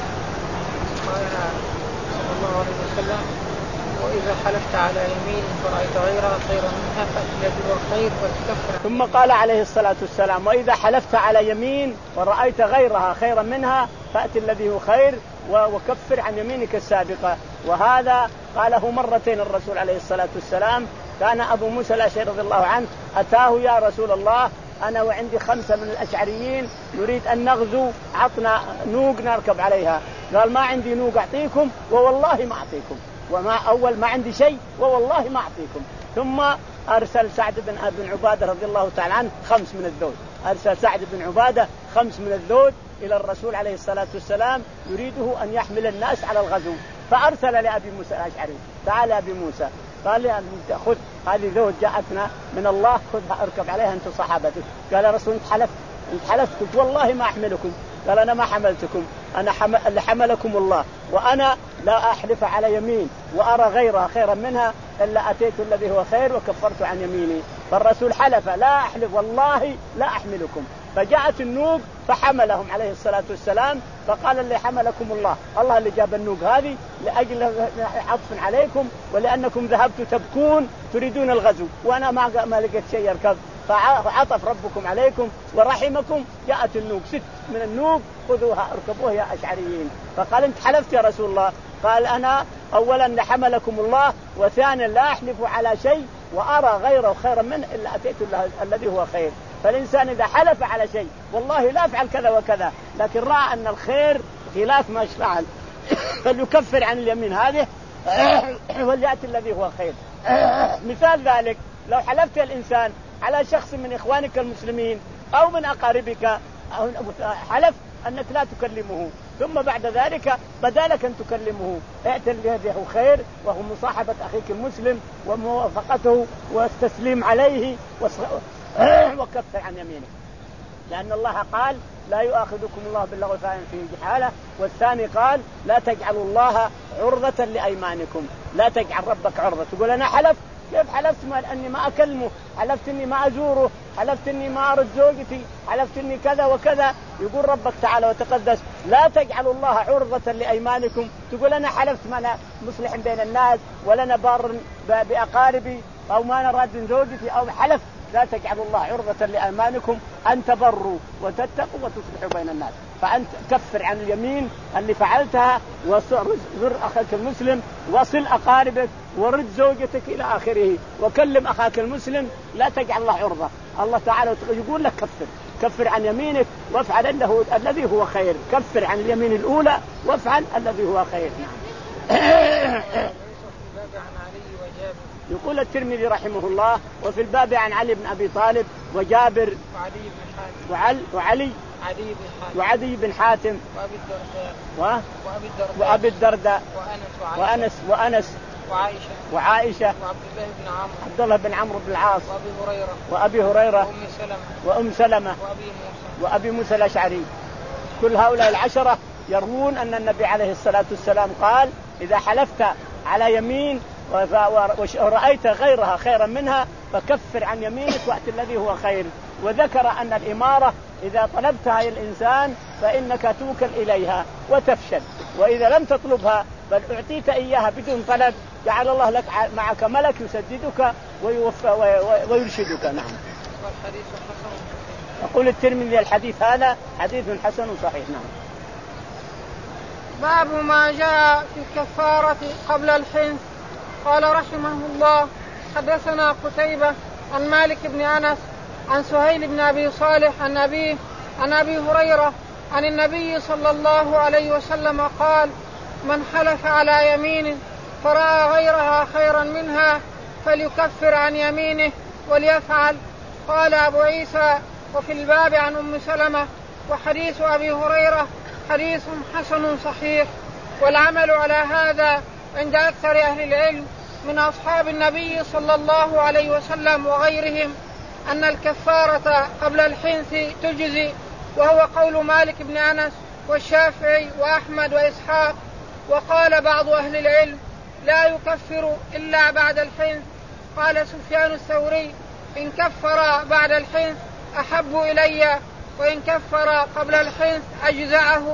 قال صلى الله عليه وسلم: وإذا حلفت على يمين فرأيت غيرها خيرا منها فأتي هو خير وتكفر. ثم قال عليه الصلاة والسلام: وإذا حلفت على يمين ورأيت غيرها خيرا منها فأتي الذي هو خير وكفر عن يمينك السابقة. وهذا قاله مرتين الرسول عليه الصلاة والسلام. كان أبو موسى الأشعري رضي الله عنه أتاه: يا رسول الله أنا وعندي خمسة من الأشعريين نريد أن نغزو، عطنا نوق نركب عليها. قال: ما عندي نوق أعطيكم ووالله ما أعطيكم، وما أول ما عندي شيء ووالله ما أعطيكم. ثم أرسل سعد بن بن عبادة رضي الله تعالى عنه خمس من الذود، أرسل سعد بن عبادة خمس من الذود إلى الرسول عليه الصلاة والسلام يريده أن يحمل الناس على الغزو. فأرسل لأبي موسى الأشعري: تعال أبي موسى. قال لي: خذ هذه ذود جاءتنا من الله، خذها اركب عليها أنت صحابتك. قال: يا رسول انت حلفت انت حلفت قلت والله ما أحملكم. قال: أنا ما حملتكم، أنا حمل اللي حملكم الله، وأنا لا أحلف على يمين وأرى غيرها خيرا منها إلا أتيت الذي هو خير وكفرت عن يميني. فالرسول حلف: لا أحلف والله لا أحملكم. فجاءت النوق فحملهم عليه الصلاة والسلام. فقال: اللي حملكم الله، الله اللي جاب النوق هذه لأجل عطف عليكم ولأنكم ذهبتوا تبكون تريدون الغزو وأنا ما ما لقيت شيء يركب، فعطف ربكم عليكم ورحمكم. جاءت النوق ست من النوق، خذوها اركبوها يا أشعريين. فقال: انت حلفت يا رسول الله؟ قال: أنا أولا لحملكم الله، وثانيا لا أحلف على شيء وأرى غيره خيرا منه إلا أتيت الذي هو خير. فالإنسان إذا حلف على شيء والله لا أفعل كذا وكذا لكن رأى أن الخير خلاف ما فعل فليكفر عن اليمين هذه وليأتي الذي هو خير. مثال ذلك: لو حلفت الإنسان على شخص من إخوانك المسلمين أو من أقاربك، حلف أنك لا تكلمه، ثم بعد ذلك بدالك أن تكلمه، ائت الذي هو خير وهو مصاحبة أخيك المسلم وموافقته والتسليم عليه وكفر عن يمينه. لأن الله قال: لا يؤاخذكم الله باللغو في جحالة. والثاني قال: لا تجعلوا الله عرضة لأيمانكم، لا تجعل ربك عرضة. تقول أنا حلف، كيف حلفت أني ما أكلمه، حلفت أني ما أزوره، حلفت أني ما أرد زوجتي، حلفت أني كذا وكذا. يقول ربك تعالى وتقدس: لا تجعلوا الله عرضة لأيمانكم. تقول أنا حلفت ما أنا مصلح بين الناس ولا أنا بار بأقاربي أو ما أنا راد زوجتي أو حلف. لا تجعلوا الله عرضة لأيمانكم أن تبروا وتتقوا وتصلحوا بين الناس. فأنت كفر عن اليمين اللي فعلتها وزر أخاك المسلم، وصل أقاربك، ورد زوجتك إلى آخره، وكلم أخاك المسلم. لا تجعل الله عرضة. الله تعالى يقول لك كفر كفر عن يمينك وافعل انه الذي هو خير. كفر عن اليمين الأولى وافعل الذي هو خير. يقول الترمذي رحمه الله: وفي الباب عن علي بن أبي طالب وجابر وعلي بن حاتم وعلي وعلي علي بن حاتم وعدي بن حاتم وأبي الدرداء و... وأبي الدرداء وأبي الدرداء وأنس وأنس وأنس وعائشة وعائشة وعبد الله بن عمرو عبد الله بن عمرو بن العاص وأبي هريرة وأبي هريرة وأم سلمة وأم سلمة وأبي موسى وأبي موسى الأشعري. كل هؤلاء العشرة يروون أن النبي عليه الصلاة والسلام قال: إذا حلفت على يمين ورأيت غيرها خيرا منها فكفر عن يمينك وأت الذي هو خير. وذكر أن الإمارة إذا طلبتها الإنسان فإنك توكل إليها وتفشل، وإذا لم تطلبها بل أعطيت إياها بدون طلب جعل الله لك معك ملك يسددك ويرشدك. نعم. والحديث حسن. يقول الترمذي: الحديث هذا حديث حسن صحيح. نعم. باب ما جاء في الكفارة قبل الحنث. قال رحمه الله: حدثنا قتيبة عن مالك بن أنس عن سهيل بن أبي صالح عن أبيه عن أبي هريرة عن النبي صلى الله عليه وسلم قال: من حلف على يمين فرأى غيرها خيرا منها فليكفر عن يمينه وليفعل. قال أبو عيسى: وفي الباب عن أم سلمة وحديث أبي هريرة حديث حسن صحيح. والعمل على هذا عند أكثر أهل العلم من أصحاب النبي صلى الله عليه وسلم وغيرهم أن الكفارة قبل الحنث تجزي، وهو قول مالك بن أنس والشافعي وأحمد وإسحاق. وقال بعض أهل العلم: لا يكفر إلا بعد الحنث. قال سفيان الثوري: إن كفر بعد الحنث أحب إلي، وإن كفر قبل الحنث أجزعه.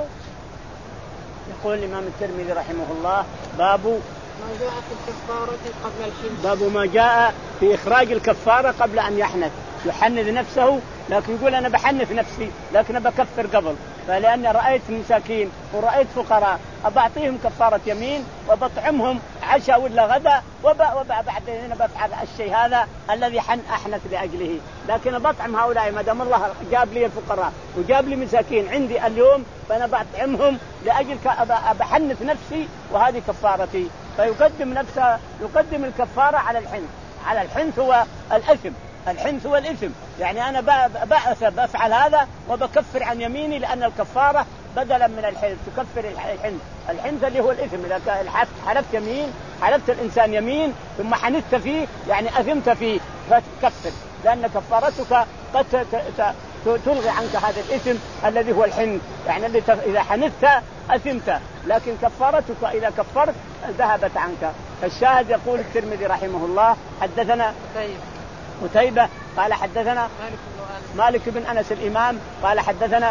يقول الإمام الترمذي رحمه الله: باب ما جاء في الكفارة قبل الحنث. باب ما جاء في إخراج الكفارة قبل أن يحنث. يحنث نفسه لكن يقول أنا بحنث نفسي لكن بكفر قبل، فلأني رأيت مساكين ورأيت فقراء أبعطيهم كفارة يمين وبطعمهم عشاء ولا غدا، وبعدين بفعل الشيء هذا الذي حن أحنث لأجله. لكن بطعم هؤلاء ما دام الله جاب لي الفقراء وجاب لي مساكين عندي اليوم، فأنا بطعمهم لأجل بحنث نفسي وهذه كفارتي. فيقدم نفسه يقدم الكفارة على الحنث. على الحنث هو الإثم، الحنث هو الإثم، يعني أنا بفعل هذا وبكفر عن يميني، لأن الكفارة بدلا من الحنث تكفر الحنث. الحنث اللي هو الإثم، إذا حلفت يمين حلفت الإنسان يمين ثم حنثت فيه يعني أثمت فيه فتكفر، لأن كفارتك قد تلغي عنك هذا الإثم الذي هو الحنث، يعني اللي إذا حنثت أثمت، لكن كفارتك إذا كفرت ذهبت عنك. فالشاهد يقول الترمذي رحمه الله: حدثنا قتيبة قال حدثنا مالك بن أنس الإمام قال حدثنا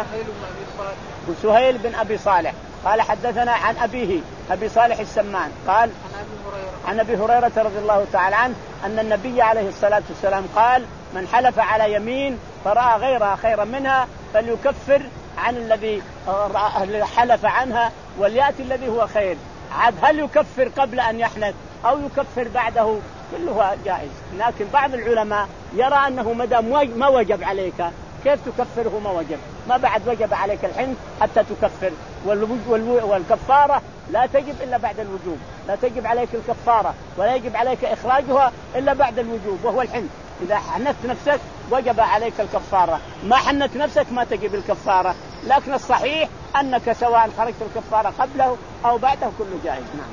سهيل بن أبي صالح قال حدثنا عن أبيه أبي صالح السمان قال عن أبي هريرة رضي الله تعالى عنه أن النبي عليه الصلاة والسلام قال: من حلف على يمين فرأى غيرها خيرا منها فليكفر عن الذي حلف عنها وليأتي الذي هو خير. عاد هل يكفر قبل أن يحنث أو يكفر بعده؟ كله جائز، لكن بعض العلماء يرى أنه مدام ما وجب عليك كيف تكفره؟ ما وجب، ما بعد وجب عليك الحنث حتى تكفر. والكفارة لا تجب إلا بعد الوجوب، لا تجب عليك الكفارة ولا يجب عليك إخراجها إلا بعد الوجوب وهو الحنث. إذا حنثت نفسك وجب عليك الكفارة، ما حنثت نفسك ما تجب الكفارة. لكن الصحيح أنك سواء خرجت الكفارة قبله أو بعده كله جائز. نعم.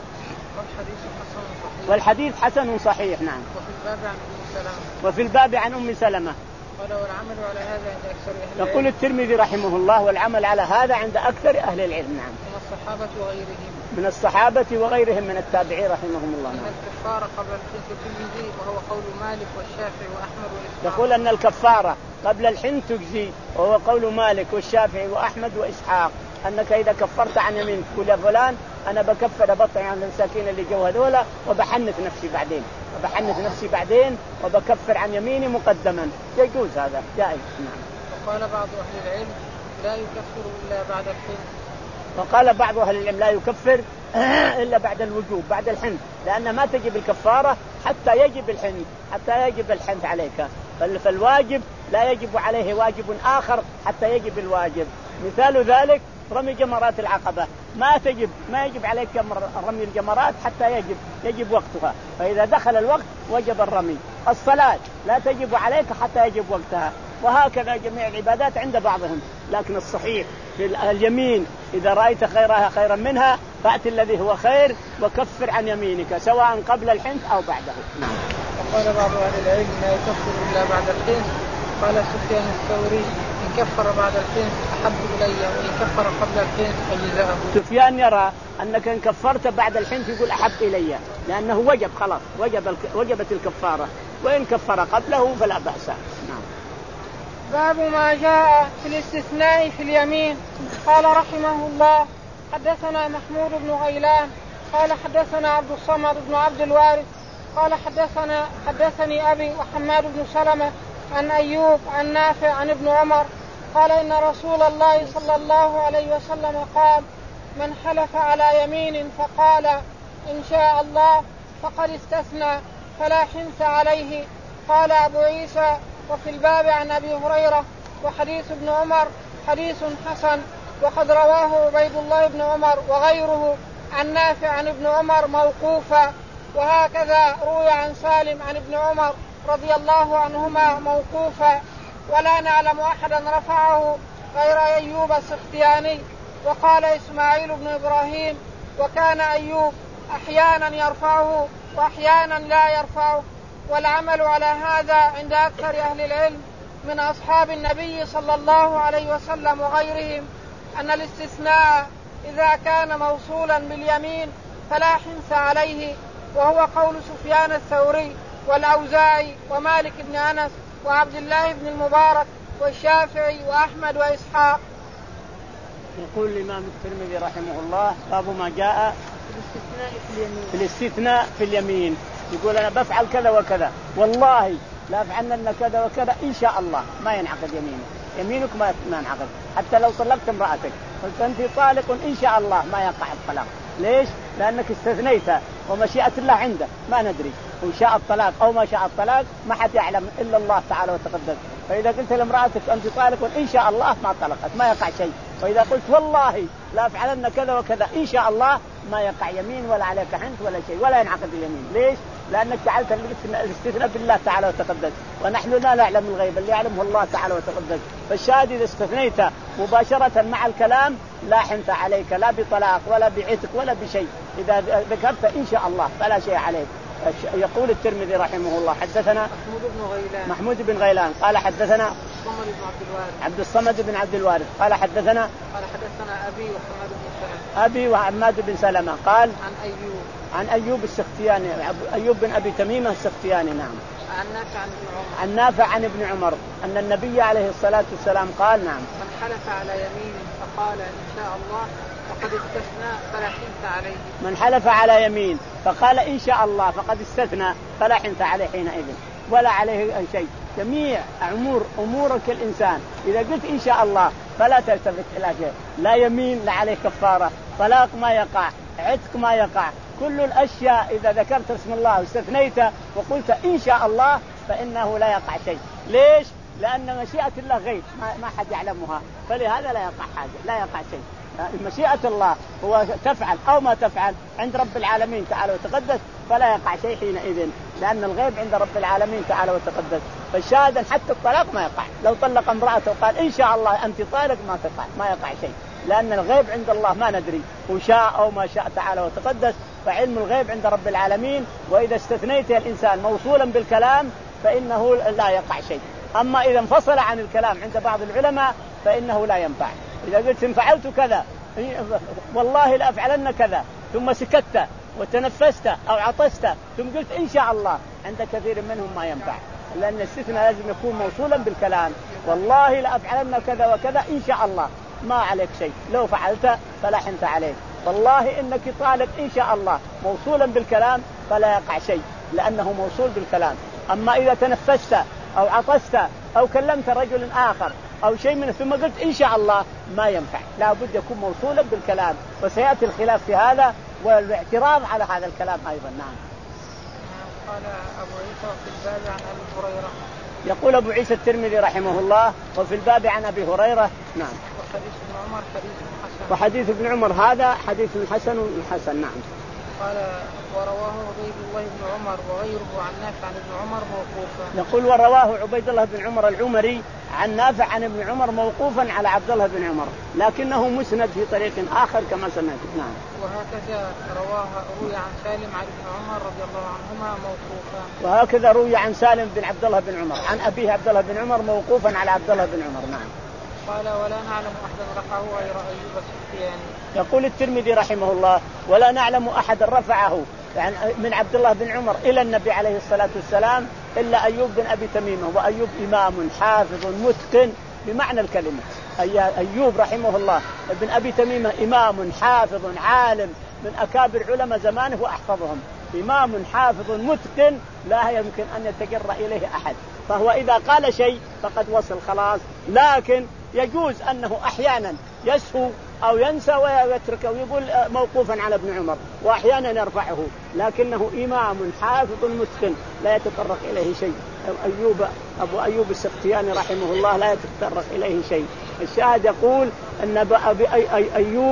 والحديث حسن صحيح. نعم. وفي الباب عن أم سلمة وفي الباب عن أم سلمة قال: والعمل على هذا عند أكثر أهل العلم. يقول الترمذي رحمه الله: والعمل على هذا عند أكثر أهل العلم. نعم. من الصحابة وغيرهم من الصحابة وغيرهم من التابعين رحمهم الله. نعم. الكفارة قبل الحنث تجزي، وهو قول مالك والشافعي وأحمد وإسحاق. يقول أن الكفارة قبل الحنث تجزي، وهو قول مالك والشافعي وأحمد وإسحاق، أنك إذا كفرت عن يمين تقول يا فلان أنا بكفر بطعم عن المساكين اللي جو هذولا وبحنث نفسي بعدين وبحنث نفسي بعدين وبكفر عن يميني مقدما، يجوز هذا جائز. نعم. وقال بعض أهل العلم: لا يكفر إلا بعد الحنث. وقال بعض أهل العلم: لا يكفر إلا بعد الوجوب بعد الحنث، لأن ما تجب الكفارة حتى يجب الحنث حتى يجب الحنث عليك. فالواجب لا يجب عليه واجب آخر حتى يجب الواجب. مثال ذلك رمي جمرات العقبة، ما تجب ما يجب عليك رمي الجمرات حتى يجب يجب وقتها، فإذا دخل الوقت وجب الرمي. الصلاة لا تجب عليك حتى يجب وقتها، وهكذا جميع العبادات عند بعضهم. لكن الصحيح في اليمين إذا رأيت خيرها خيرا منها فأتي الذي هو خير وكفر عن يمينك سواء قبل الحنث أو بعده. نعم. وقال بعض أهل العلم: لا يكفر إلا بعد الحنث. قال سفيان الثوري: إن كفر بعد الحنث أحب إلي، وإن كفر قبل الحنث أجزاءه. سفيان يرى أنك إن كفرت بعد الحنث يقول أحب إلي، لأنه وجب خلاص وجب وجبت الكفارة، وإن كفر قبله فلا بأس. نعم. باب ما جاء في الاستثناء في اليمين. قال رحمه الله: حدثنا محمود بن غيلان قال حدثنا عبد الصمد بن عبد الوارث قال حدثنا حدثني أبي وحماد بن سلمة عن أيوب عن نافع عن ابن عمر قال: إن رسول الله صلى الله عليه وسلم قال: من حلف على يمين فقال إن شاء الله فقد استثنى فلا حنث عليه. قال أبو عيسى: وفي الباب عن أبي هريرة وحديث ابن عمر حديث حسن، وقد رواه عبيد الله بن عمر وغيره عن نافع عن ابن عمر موقوفا، وهكذا روي عن سالم عن ابن عمر رضي الله عنهما موقوفا، ولا نعلم أحدا رفعه غير أيوب السختياني. وقال إسماعيل بن إبراهيم: وكان أيوب أحيانا يرفعه وأحيانا لا يرفعه. والعمل على هذا عند أكثر أهل العلم من أصحاب النبي صلى الله عليه وسلم وغيرهم أن الاستثناء إذا كان موصولا باليمين فلا حنث عليه، وهو قول سفيان الثوري والأوزاعي ومالك بن أنس وعبد الله بن المبارك والشافعي وأحمد وإسحاق. يقول الإمام الترمذي رحمه الله: باب ما جاء في الاستثناء في اليمين. يقول أنا بفعل كذا وكذا، والله لا أفعلن كذا وكذا إن شاء الله، ما ينعقد يمينك، يمينك ما ينعقد. حتى لو طلقت امرأتك قلت أنت طالق إن شاء الله ما يقع الطلاق. ليش؟ لأنك استثنيتها، ومشيئة الله عنده ما ندري، وإن شاء الطلاق أو ما شاء الطلاق ما حد يعلم إلا الله تعالى وتقدس. فإذا قلت لامرأتك أنت طالق إن شاء الله ما طلقت، ما يقع شيء. وإذا قلت والله لا أفعلن كذا وكذا إن شاء الله ما يقع يمين ولا عليك حنث ولا شيء، ولا ينعقد اليمين. ليش؟ لأنك جعلت الاستثناء بالله تعالى وتقدس، ونحن لا نعلم الغيب، اللي يعلمه الله تعالى وتقدس. فالشاهد إذا استثنيت مباشرة مع الكلام لا حنث عليك، لا بطلاق ولا بعتق ولا بشيء. إذا ذكرت إن شاء الله فلا شيء عليك. يقول الترمذي رحمه الله: حدثنا محمود بن غيلان محمود بن غيلان قال حدثنا الصمد بن عبد الوارث عبد الصمد بن عبد الوارث قال حدثنا قال حدثنا أبي وحماد بن سلمة أبي وحماد بن سلمة قال عن أيوب عن أيوب السختياني، أيوب بن أبي تميمة السختياني. نعم. عن نافع عن ابن عمر عن نافع عن ابن عمر أن النبي عليه الصلاة والسلام قال: نعم، من حلف على يمين فقال إن شاء الله فقد استثنى فلا حنث عليه. من حلف على يمين فقال إن شاء الله فقد استثنى فلا حنث عليه حينئذ ولا عليه أي شيء. جميع أمور أمورك الإنسان إذا قلت إن شاء الله فلا تلتفت إلى شيء، لا يمين لا عليه كفارة، طلاق ما يقع، عتق ما يقع، كل الأشياء إذا ذكرت اسم الله واستثنيت وقلت إن شاء الله فإنه لا يقع شيء. ليش؟ لأن مشيئة الله غيب ما حد يعلمها، فلهذا لا يقع حاجة، لا يقع شيء. مشيئة الله هو تفعل أو ما تفعل عند رب العالمين تعالى وتقدس، فلا يقع شيء حينئذ، لأن الغيب عند رب العالمين تعالى وتقدس. فالشاهد حتى الطلاق ما يقع، لو طلق امرأته وقال إن شاء الله أنت طالق ما تقع، ما يقع شيء، لأن الغيب عند الله ما ندري، وشاء أو ما شاء تعالى وتقدس، فعلم الغيب عند رب العالمين. وإذا استثنيت الإنسان موصولا بالكلام فإنه لا يقع شيء. أما إذا انفصل عن الكلام عند بعض العلماء فإنه لا ينفع. إذا قلت إن فعلت كذا والله لا أفعلن كذا ثم سكت وتنفست أو عطست ثم قلت إن شاء الله، عند كثير منهم ما ينفع، لأن الاستثناء لازم يكون موصولا بالكلام. والله لا أفعلن كذا وكذا إن شاء الله ما عليك شيء، لو فعلت فلا حنث عليك. والله إنك طالق إن شاء الله موصولا بالكلام فلا يقع شيء، لأنه موصول بالكلام. أما إذا تنفست أو عطست أو كلمت رجل آخر أو شيء منه ثم قلت إن شاء الله ما ينفع، لا بد يكون موصولا بالكلام. وسيأتي الخلاف في هذا والاعتراض على هذا الكلام أيضا. نعم. قال أبو عيسى في الباب عن أبي هريرة. يقول أبو عيسى الترمذي رحمه الله: وفي الباب عن أبي هريرة. نعم. وحديث ابن عمر حديث حسن. وحديث ابن عمر هذا حديث حسن حسن. نعم. قال ورواه عبيد الله بن عمر وغيره عن نافع عن ابن عمر موقوفا. يقول ورواه عبيد الله بن عمر العمري عن نافع عن ابن عمر موقوفا على عبد الله بن عمر، لكنه مسند في طريق آخر كما سمعت. نعم. وهكذا رواه روي عن سالم عن ابن عمر رضي الله عنهما موقوفا. وهكذا روي عن سالم بن عبد الله بن عمر عن أبيه عبد الله بن عمر موقوفا على عبد الله بن عمر. نعم. قال ولا نعلم أحدا رفعه غير أيوب السختياني. يقول الترمذي رحمه الله: ولا نعلم أحدا رفعه يعني من عبد الله بن عمر إلى النبي عليه الصلاة والسلام إلا أيوب بن أبي تميمة. وأيوب إمام حافظ متقن بمعنى الكلمة. أيوب رحمه الله بن أبي تميمة إمام حافظ عالم من أكابر علماء زمانه وأحفظهم، إمام حافظ متقن لا يمكن أن يتجرأ إليه أحد. فهو إذا قال شيء فقد وصل خلاص، لكن يجوز أنه أحيانا يسهو أو ينسى ويتركه ويقول موقوفا على ابن عمر، وأحيانا يرفعه، لكنه إمام حافظ متقن لا يتطرق إليه شيء. أيوب أبو أيوب السختياني رحمه الله لا يتطرق إليه شيء. الشاهد يقول أن أيوب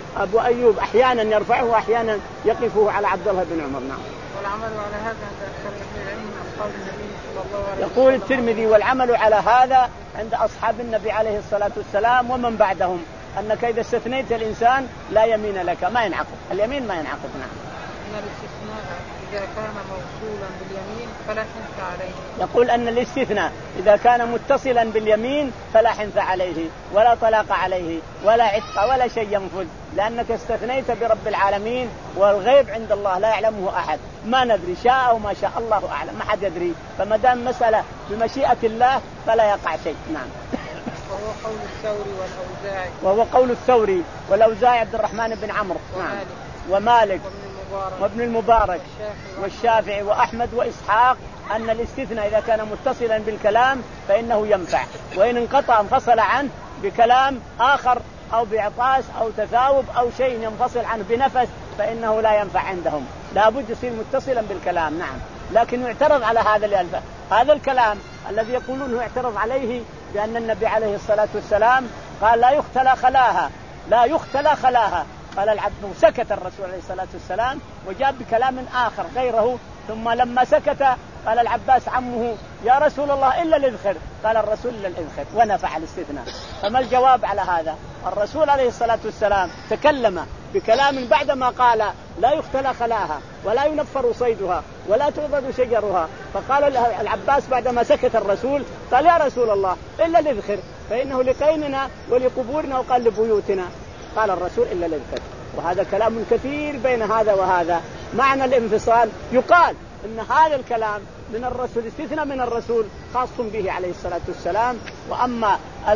أبو أيوب أحيانا يرفعه وأحيانا يقفه على عبد الله بن عمر. نعم. والعمل على هذا عند أكثر أهل العلم من أصحاب النبي صلى الله عليه وسلم. يقول الترمذي والعمل على هذا عند أصحاب النبي عليه الصلاة والسلام ومن بعدهم أنك إذا استثنيت الإنسان لا يمين لك، ما ينعقد اليمين، ما ينعقد. نعم. إن الاستثناء إذا كان موصولا باليمين فلا حنث عليه. يقول أن الاستثناء إذا كان متصلا باليمين فلا حنث عليه ولا طلاق عليه ولا عتق ولا شيء ينفذ، لأنك استثنيت برب العالمين والغيب عند الله لا يعلمه أحد، ما ندري شاء أو ما شاء الله أعلم، ما حد يدري، فما دام مسألة بمشيئة الله فلا يقع شيء. نعم. وهو قول الثوري والأوزاعي. وهو قول الثوري والأوزاعي عبد الرحمن بن عمرو. نعم. ومالك وابن المبارك والشافعي وأحمد وإسحاق أن الاستثناء إذا كان متصلا بالكلام فإنه ينفع، وإن انقطع انفصل عنه بكلام آخر أو بإعطاس أو تثاوب أو شيء ينفصل عنه بنفس فإنه لا ينفع عندهم، لا بد يصير متصلا بالكلام. نعم. لكن يعترض على هذا الألفاظ، هذا الكلام الذي يقولونه يعترض عليه بأن النبي عليه الصلاة والسلام قال لا يختلى خلاها، لا يختلى خلاها، قال العبد سكت الرسول عليه الصلاة والسلام وجاب بكلام آخر غيره، ثم لما سكت قال العباس عمه يا رسول الله إلا الإذخر، قال الرسول إلا الإذخر ونفع الاستثناء. فما الجواب على هذا؟ الرسول عليه الصلاة والسلام تكلم بكلام بعدما قال لا يختلى خلاها ولا ينفر صيدها ولا تعضد شجرها، فقال العباس بعدما سكت الرسول قال يا رسول الله إلا الإذخر فإنه لقيننا ولقبورنا وقال لبيوتنا، قال الرسول إلا الإذخر. وهذا كلام كثير بين هذا وهذا. معنى الانفصال يقال إن هذا الكلام من الرسول، استثناء من الرسول خاص به عليه الصلاة والسلام، وأما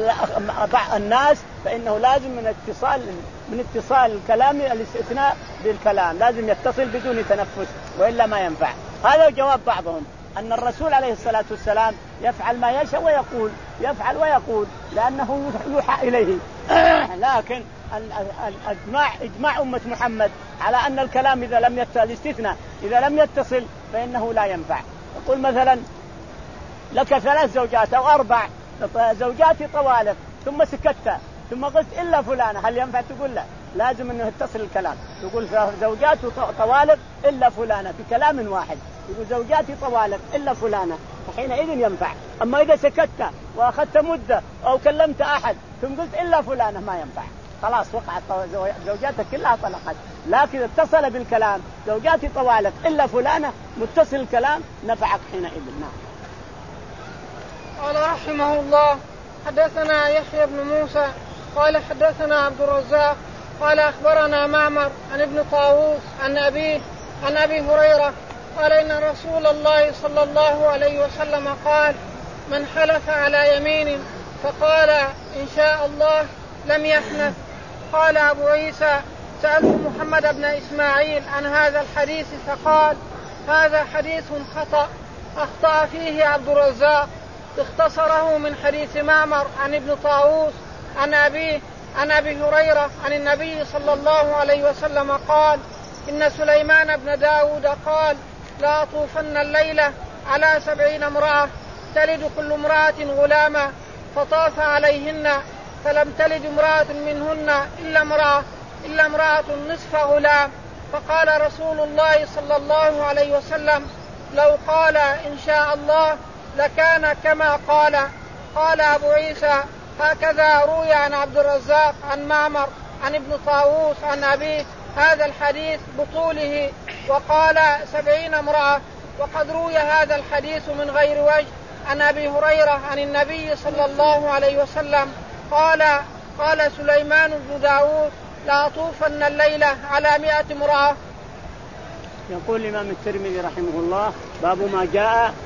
الناس فإنه لازم من اتصال من اتصال الكلام الاستثناء بالكلام، لازم يتصل بدون تنفس وإلا ما ينفع. هذا جواب بعضهم أن الرسول عليه الصلاة والسلام يفعل ما يشاء ويقول يفعل ويقول لأنه يوحى إليه، لكن الإجماع إجماع أمة محمد على أن الكلام إذا لم يتصل الاستثناء إذا لم يتصل فإنه لا ينفع. يقول مثلا لك ثلاث زوجات أو أربع زوجات طوالق ثم سكت ثم قلت إلا فلانة، هل ينفع تقول لا؟ لازم أنه يتصل الكلام، تقول زوجات طوالق إلا فلانة بكلام واحد، يقول زوجاتي طوالق إلا فلانة، فحينئذ ينفع. أما إذا سكت وأخذت مدة أو كلمت أحد ثم قلت إلا فلانة ما ينفع، خلاص وقعت زوجاتك كلها طلقت. لكن اتصل بالكلام زوجاتي طوالق إلا فلانة متصل الكلام نفعك حينئذ. نعم. قال رحمه الله حدثنا يحيى بن موسى قال حدثنا عبد الرزاق قال أخبرنا معمر عن ابن طاووس عن أبيه عن أبي هريرة قال إن رسول الله صلى الله عليه وسلم قال من حلف على يمين فقال إن شاء الله لم يحنث. قال أبو عيسى سألت محمد بن إسماعيل عن هذا الحديث فقال هذا حديث خطأ أخطأ فيه عبد الرزاق، اختصره من حديث معمر عن ابن طاووس عن أبيه عن أبي هريرة عن النبي صلى الله عليه وسلم قال إن سليمان بن داود قال لا أطوفن الليلة على سبعين امرأة تلد كل امرأة غلاما، فطاف عليهن فلم تلد امرأة منهن إلا امرأة إلا امرأة نصف غلام. فقال رسول الله صلى الله عليه وسلم لو قال إن شاء الله لكان كما قال. قال أبو عيسى هكذا روي عن عبد الرزاق عن معمر عن ابن طاووس عن أبيه هذا الحديث بطوله وقال سبعين امرأة، وقد روي هذا الحديث من غير وجه عن أبي هريرة عن النبي صلى الله عليه وسلم قال قال سليمان بن داود لا أطوفن الليلة على مئة امرأة. يقول الإمام الترمذي رحمه الله باب ما جاء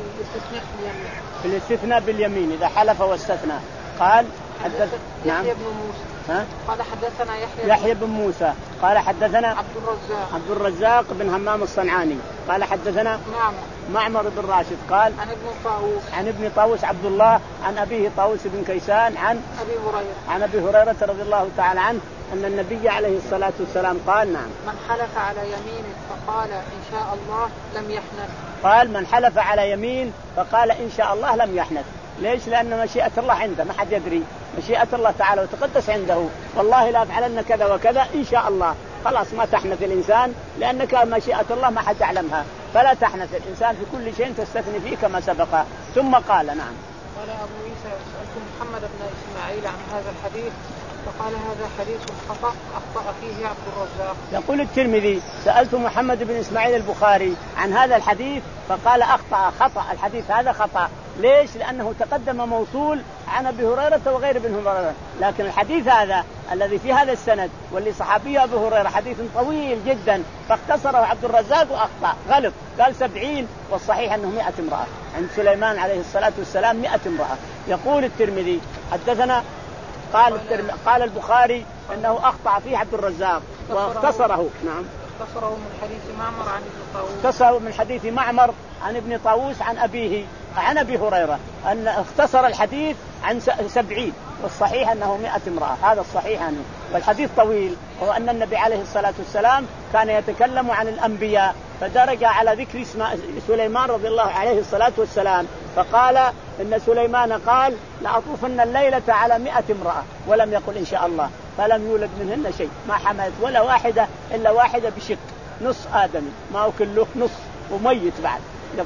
في الاستثناء باليمين إذا حلف واستثنى. قال حدث نعم يحيى بن موسى ها؟ قال حدثنا يحيى يحيى بن موسى قال حدثنا عبد الرزاق عبد الرزاق بن همام الصنعاني قال حدثنا معمر معمر بن راشد قال عن ابن طاووس عن ابن طاووس عبد الله عن أبيه طاووس بن كيسان عن أبي هريرة عن أبي هريرة رضي الله تعالى عنه أن النبي عليه الصلاة والسلام قال نعم من حلف على يمين فقال إن شاء الله لم يحنث. قال من حلف على يمين فقال إن شاء الله لم يحنث، ليش؟ لأن مشيئة الله عنده ما حد يدري، مشيئة الله تعالى وتقدس عنده، والله لا أفعلن كذا وكذا إن شاء الله، خلاص ما تحنث الإنسان لأنك مشيئة الله ما حد يعلمها، فلا تحنث الإنسان في كل شيء تستثني فيه كما سبق. ثم قال نعم. قال أبو عيسى سألت محمد بن إسماعيل عن هذا الحديث فقال هذا حديث خطأ أخطأ فيه عبد الرزاق. يقول الترمذي سألت محمد بن إسماعيل البخاري عن هذا الحديث فقال أخطأ خطأ الحديث هذا خطأ. ليش؟ لأنه تقدم موصول عن أبي هريرة وغير ابن هريرة، لكن الحديث هذا الذي في هذا السند واللي صحابيه أبي هريرة حديث طويل جدا فاختصره عبد الرزاق وأخطأ غلط، قال سبعين والصحيح أنه مئة امرأة عند سليمان عليه الصلاة والسلام مئة امرأة. يقول الترمذي حدثنا قال الترم... قال البخاري انه اخطا فيه عبد الرزاق واختصره. نعم اختصره من حديث معمر عن ابن طاووس اختصره من حديث معمر عن ابن طاووس عن ابيه عن ابي هريره ان اختصر الحديث عن سبعين والصحيح انه مئة امراه، هذا الصحيح عنه. والحديث طويل، هو ان النبي عليه الصلاه والسلام كان يتكلم عن الانبياء فدرج على ذكر سليمان رضي الله عليه الصلاه والسلام فقال ان سليمان قال لأطوفن الليله على مئة امراه ولم يقل ان شاء الله، فلم يولد منهن شيء، ما حملت ولا واحده الا واحده بشق نص ادمي، ما هو كله نص وميت بعد.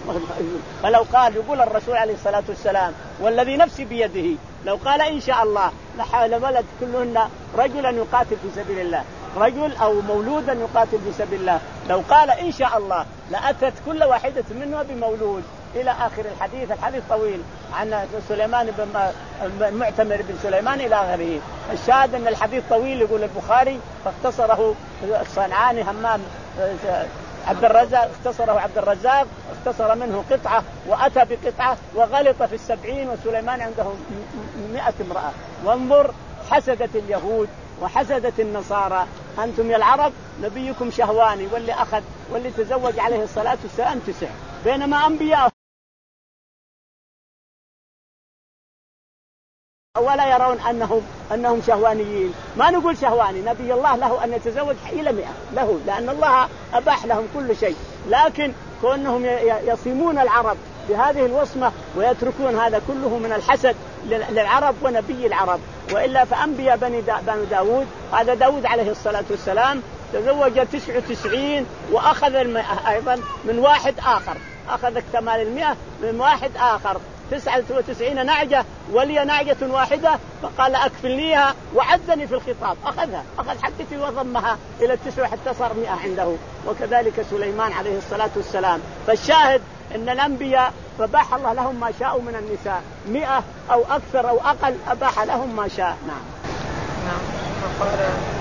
فلو قال يقول الرسول عليه الصلاة والسلام والذي نفسي بيده لو قال إن شاء الله لحال ولد كلهن رجلا يقاتل في سبيل الله، رجل أو مولودا يقاتل في سبيل الله، لو قال إن شاء الله لأتت كل واحدة منها بمولود إلى آخر الحديث. الحديث طويل عن سليمان بن المعتمر بن سليمان إلى آخره. الشاهد أن الحديث طويل يقول البخاري فاختصره الصنعاني همام عبد الرزاق اختصره عبد الرزاق اختصر منه قطعة وأتى بقطعة وغلط في السبعين وسليمان عنده مئة امرأة. وانظر حسدة اليهود وحسدة النصارى، أنتم يا العرب نبيكم شهواني واللي أخذ واللي تزوج عليه الصلاة والسلام تسع، بينما أنبياء ولا يرون أنهم أنهم شهوانيين. ما نقول شهواني، نبي الله له أن يتزوج إلى مئة له، لأن الله أباح لهم كل شيء، لكن كونهم يصيمون العرب بهذه الوصمة ويتركون هذا كله من الحسد للعرب ونبي العرب. وإلا فأنبياء بني بني داود، هذا داود عليه الصلاة والسلام تزوج تسع وتسعين وأخذ المئة أيضا من واحد آخر، أخذ اكتمال المئة من واحد آخر تسعة وتسعين نعجة ولي نعجة واحدة فقال أكفلنيها وعزني في الخطاب، أخذها أخذ حقتي وضمها إلى التسع حتى صار مئة عنده. وكذلك سليمان عليه الصلاة والسلام. فالشاهد أن الأنبياء فباح الله لهم ما شاءوا من النساء، مئة أو أكثر أو أقل أباح لهم ما شاء. نعم نعم. قال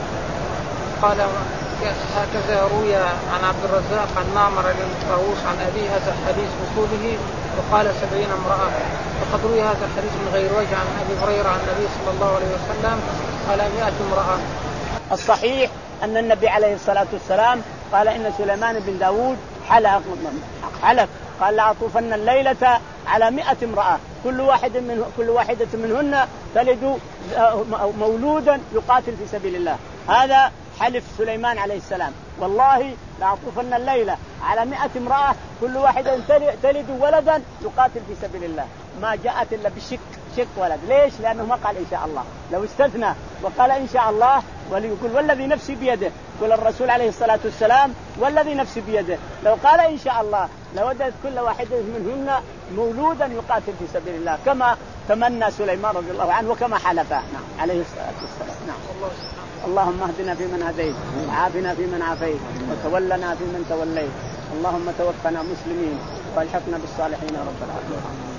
قال هكذا روي عن عبد الرزاق عن معمر بن طاووس عن أبيه هذا الحديث بطوله وقال سبعين امرأة، وقد روي هذا الحديث من غير وجه عن أبي هريرة عن النبي صلى الله عليه وسلم قال مئة امرأة. الصحيح أن النبي عليه الصلاة والسلام قال إن سليمان بن داود حلق حلق قال لأطوفن الليلة على مئة امرأة كل واحد من كل واحدة منهن تلد مولودا يقاتل في سبيل الله. هذا حلف سليمان عليه السلام، والله لأطوفن الليلة على مئة امرأة كل واحدة تلد ولدا يقاتل في سبيل الله. ما جاءت إلا بشك شك ولد. ليش؟ لأنه ما قال إن شاء الله، لو استثنى وقال إن شاء الله وليقول والذي نفسي بيده، قال الرسول عليه الصلاة والسلام والذي نفسي بيده، لو قال إن شاء الله لودت كل واحدة منهن مولودا يقاتل في سبيل الله كما تمنى سليمان رضي الله عنه وكما حلف نعم عليه الصلاة والسلام. نعم. اللهم اهدنا فيمن هديت وعافنا فيمن عافيت وتولنا فيمن توليت، اللهم توفنا مسلمين والحقنا بالصالحين يا رب العالمين.